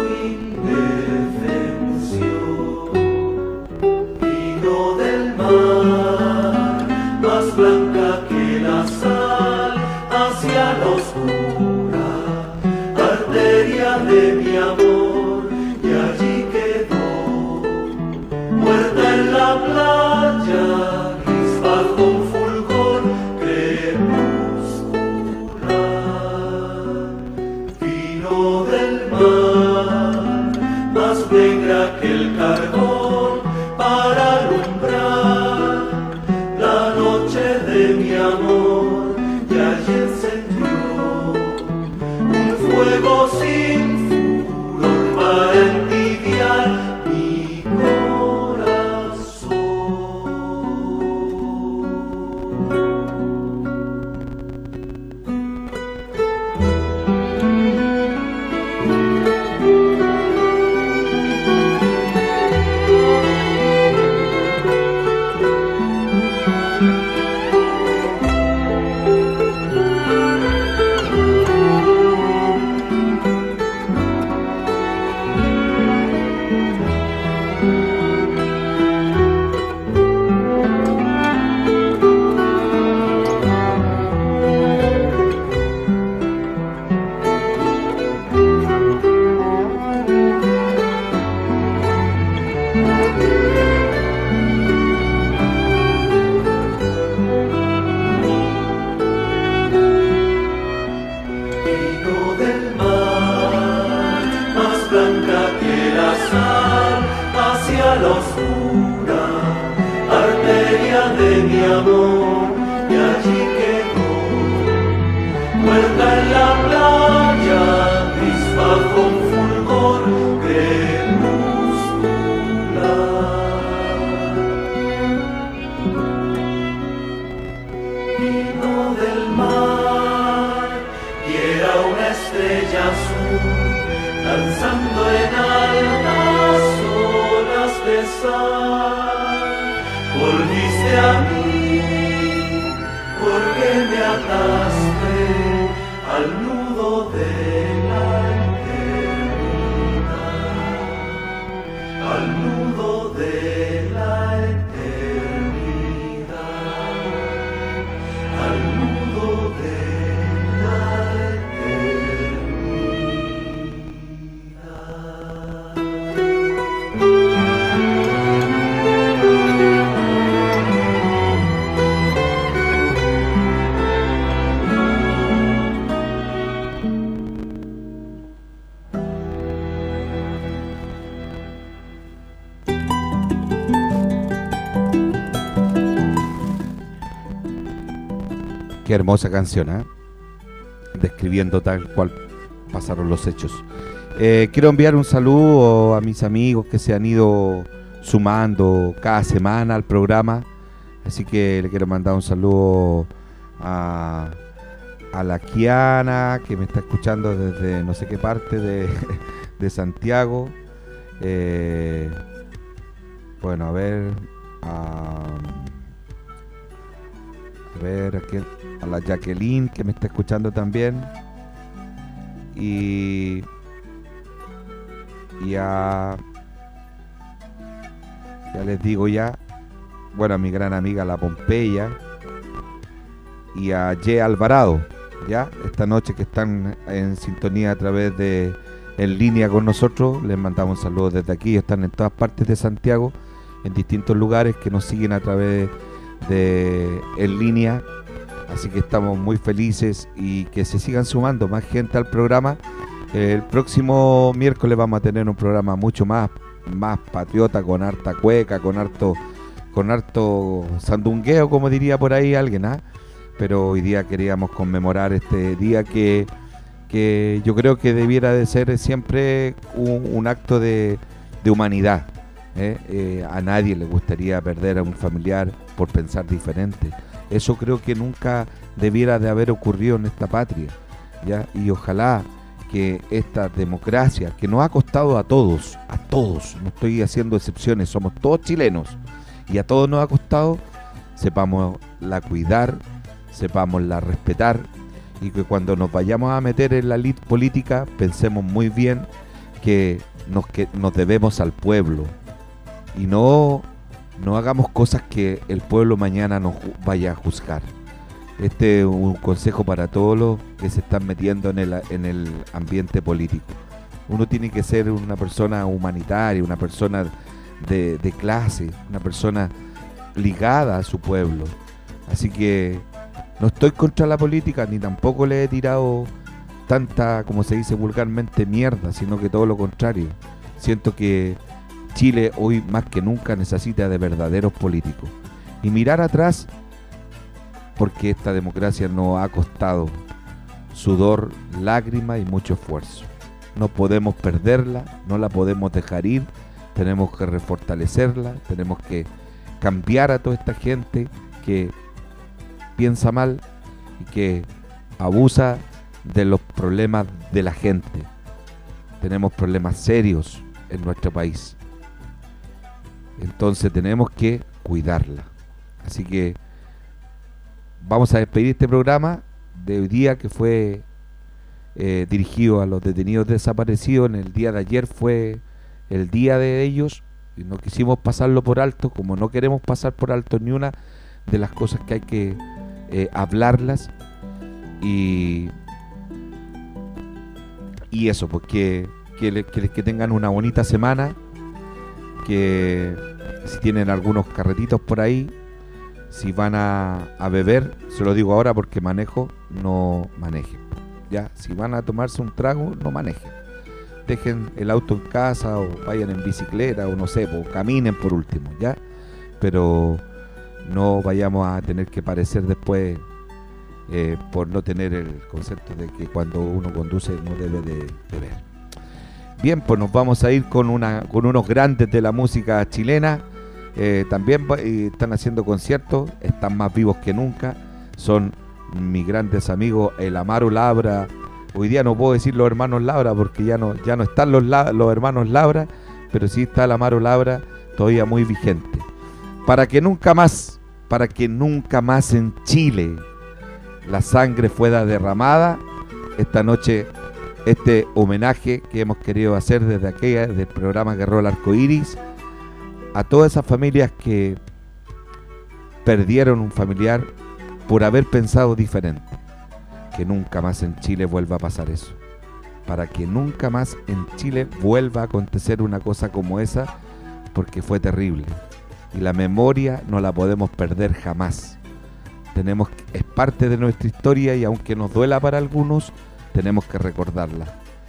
indefensión. Vino del mar, más blanca que la sal, hacia la oscura arteria de mi amor, y allí quedó, muerta en la playa, gris bajo un fulgor crepuscular. Vino del mar, más negra que el carbón, para alumbrar la noche de mi amor, y allí encendió un fuego sin furor para entibiar mi corazón. vino del mar y era una estrella azul danzando en altas olas de sal. Volviste a mí porque me ataste al nudo de la eternidad, al nudo de la eternidad, al nudo de la Qué hermosa canción, ¿eh? Describiendo tal cual pasaron los hechos. Quiero enviar un saludo a mis amigos que se han ido sumando cada semana al programa. Así que le quiero mandar un saludo a la Kiana, que me está escuchando desde no sé qué parte de Santiago. Bueno, a ver, aquí, a la Jacqueline, que me está escuchando también, y ya les digo bueno, a mi gran amiga la Pompeya y a Ye Alvarado, ya esta noche que están en sintonía a través de En Línea con nosotros. Les mandamos un saludo desde aquí. Están en todas partes de Santiago, en distintos lugares, que nos siguen a través de En Línea. Así que estamos muy felices y que se sigan sumando más gente al programa. El próximo miércoles vamos a tener un programa mucho más patriota, con harta cueca, con harto sandungueo, como diría por ahí alguien, ¿ah? Pero hoy día queríamos conmemorar este día que yo creo que debiera de ser siempre un acto de humanidad. A nadie le gustaría perder a un familiar por pensar diferente. Eso creo que nunca debiera de haber ocurrido en esta patria, ¿ya? Y ojalá que esta democracia, que nos ha costado a todos, no estoy haciendo excepciones, somos todos chilenos, y a todos nos ha costado, sepamos la cuidar, sepamos la respetar, y que cuando nos vayamos a meter en la elite política, pensemos muy bien que nos debemos al pueblo, y no hagamos cosas que el pueblo mañana nos vaya a juzgar. Este es un consejo para todos los que se están metiendo en el ambiente político. Uno tiene que ser una persona humanitaria, una persona de clase, una persona ligada a su pueblo. Así que no estoy contra la política, ni tampoco le he tirado tanta, como se dice vulgarmente, mierda, sino que todo lo contrario. Siento que Chile hoy más que nunca necesita de verdaderos políticos. Y mirar atrás, porque esta democracia nos ha costado sudor, lágrimas y mucho esfuerzo. No podemos perderla, no la podemos dejar ir, tenemos que refortalecerla, tenemos que cambiar a toda esta gente que piensa mal y que abusa de los problemas de la gente. Tenemos problemas serios en nuestro país. Entonces tenemos que cuidarla. Así que vamos a despedir este programa de hoy día, que fue dirigido a los detenidos desaparecidos. En el día de ayer fue el día de ellos y no quisimos pasarlo por alto, como no queremos pasar por alto ni una de las cosas que hay que hablarlas. Y eso, pues que tengan una bonita semana, que si tienen algunos carretitos por ahí, si van a beber, se lo digo ahora porque manejo, no manejen. Ya, si van a tomarse un trago, no manejen. Dejen el auto en casa o vayan en bicicleta o no sé, o caminen por último, ya. Pero no vayamos a tener que parecer después por no tener el concepto de que cuando uno conduce no debe de beber. Bien, pues nos vamos a ir con unos grandes de la música chilena. También están haciendo conciertos, están más vivos que nunca. son mis grandes amigos, el Amaro Labra. Hoy día no puedo decir los hermanos Labra porque ya no están los hermanos Labra, pero sí está el Amaro Labra todavía muy vigente. Para que nunca más en Chile la sangre fuera derramada, esta noche este homenaje que hemos querido hacer desde aquella del programa Guerrero del Arcoíris a todas esas familias que perdieron un familiar por haber pensado diferente. Que nunca más en Chile vuelva a pasar eso, para que nunca más en Chile vuelva a acontecer una cosa como esa, porque fue terrible y la memoria no la podemos perder jamás. Es parte de nuestra historia y aunque nos duela para algunos, tenemos que recordarla.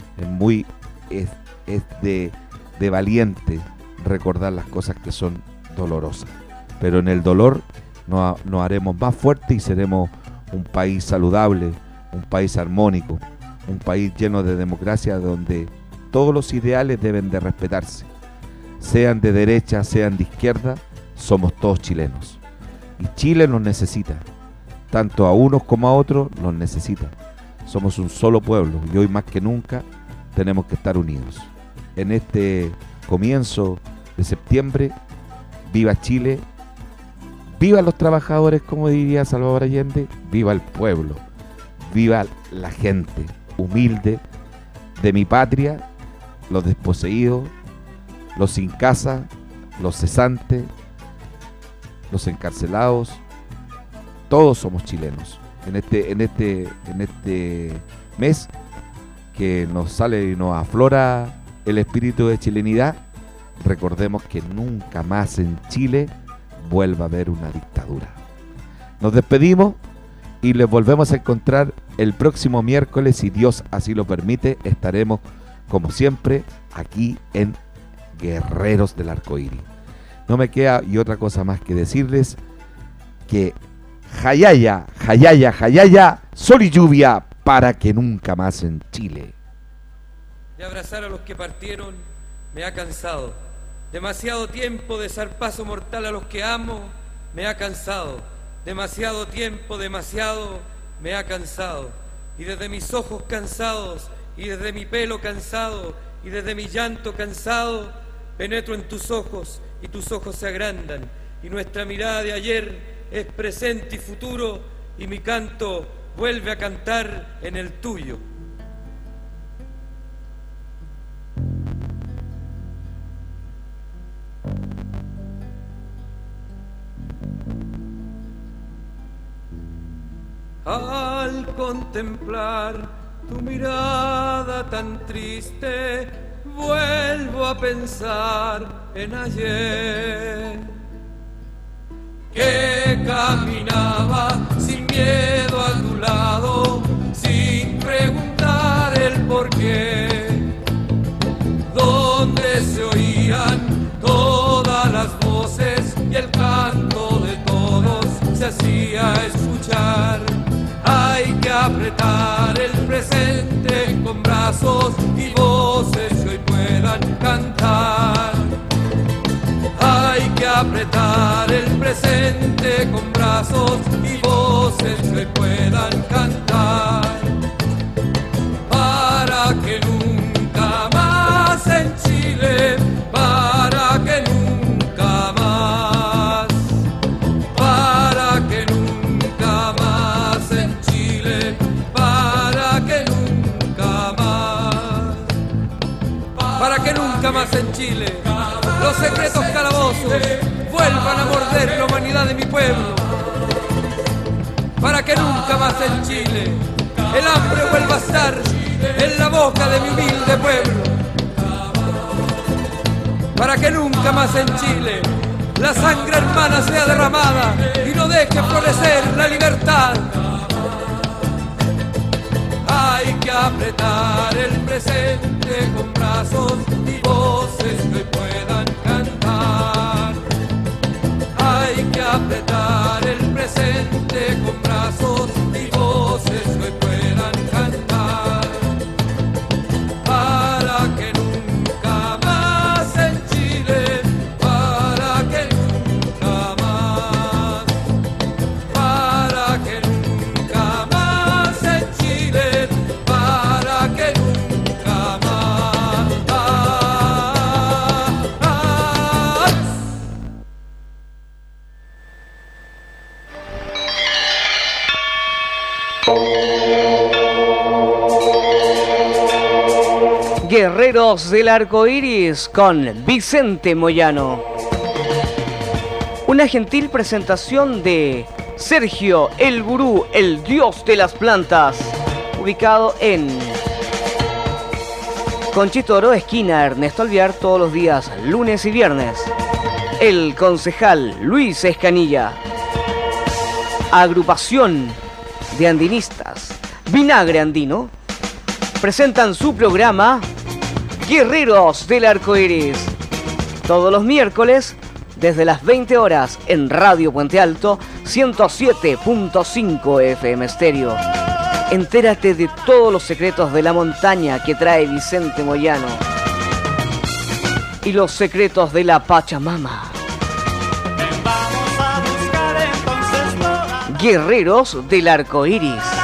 Es de valiente recordar las cosas que son dolorosas, pero en el dolor nos haremos más fuertes y seremos un país saludable, un país armónico, un país lleno de democracia donde todos los ideales deben de respetarse, sean de derecha, sean de izquierda, somos todos chilenos y Chile nos necesita, tanto a unos como a otros nos necesita. Somos un solo pueblo y hoy más que nunca tenemos que estar unidos. En este comienzo de septiembre, viva Chile, viva los trabajadores, como diría Salvador Allende, viva el pueblo, viva la gente humilde de mi patria, los desposeídos, los sin casa, los cesantes, los encarcelados, todos somos chilenos. En este mes que nos sale y nos aflora el espíritu de chilenidad, recordemos que nunca más en Chile vuelva a haber una dictadura. Nos despedimos y les volvemos a encontrar el próximo miércoles, si Dios así lo permite. Estaremos como siempre aquí en Guerreros del Arcoíris. No me queda y otra cosa más que decirles que jayaya, jayaya, jayaya, sol y lluvia para que nunca más en Chile. De abrazar a los que partieron me ha cansado. Demasiado tiempo de zarpazo mortal a los que amo me ha cansado. Demasiado tiempo, demasiado me ha cansado. Y desde mis ojos cansados, y desde mi pelo cansado, y desde mi llanto cansado, penetro en tus ojos y tus ojos se agrandan. Y nuestra mirada de ayer es presente y futuro, y mi canto vuelve a cantar en el tuyo. Al contemplar tu mirada tan triste, vuelvo a pensar en ayer, que caminaba sin miedo a tu lado, sin preguntar el porqué, donde se oían todas las voces y el canto de todos se hacía escuchar. Hay que apretar el presente con brazos y voces que hoy puedan cantar. Hay que apretar el presente con brazos y voces que hoy puedan cantar. Para que nunca más en Chile, para que nunca más, para que nunca más en Chile, para que nunca más, para que nunca más en Chile los secretos calabozos vuelvan a morder la humanidad de mi pueblo, para que nunca más en Chile el hambre vuelva a estar en la boca de mi humilde pueblo, para que nunca más en Chile la sangre hermana sea derramada y no deje florecer la libertad. Hay que apretar el presente con brazos y voces que puedan cantar. Hay que apretar el presente con brazos y voces que puedan cantar. Para que nunca más en Chile, para que nunca más, para que nunca Guerreros del Arco Iris con Vicente Moyano. Una gentil presentación de Sergio, el gurú, el dios de las plantas, ubicado en Conchito Oro, esquina Ernesto Alvear, todos los días, lunes y viernes. El concejal Luis Escanilla. Agrupación de andinistas Vinagre Andino presentan su programa Guerreros del Arco Iris, todos los miércoles desde las 20 horas en Radio Puente Alto 107.5 FM Estéreo. Entérate de todos los secretos de la montaña que trae Vicente Moyano y los secretos de la Pachamama. Guerreros del Arco Iris.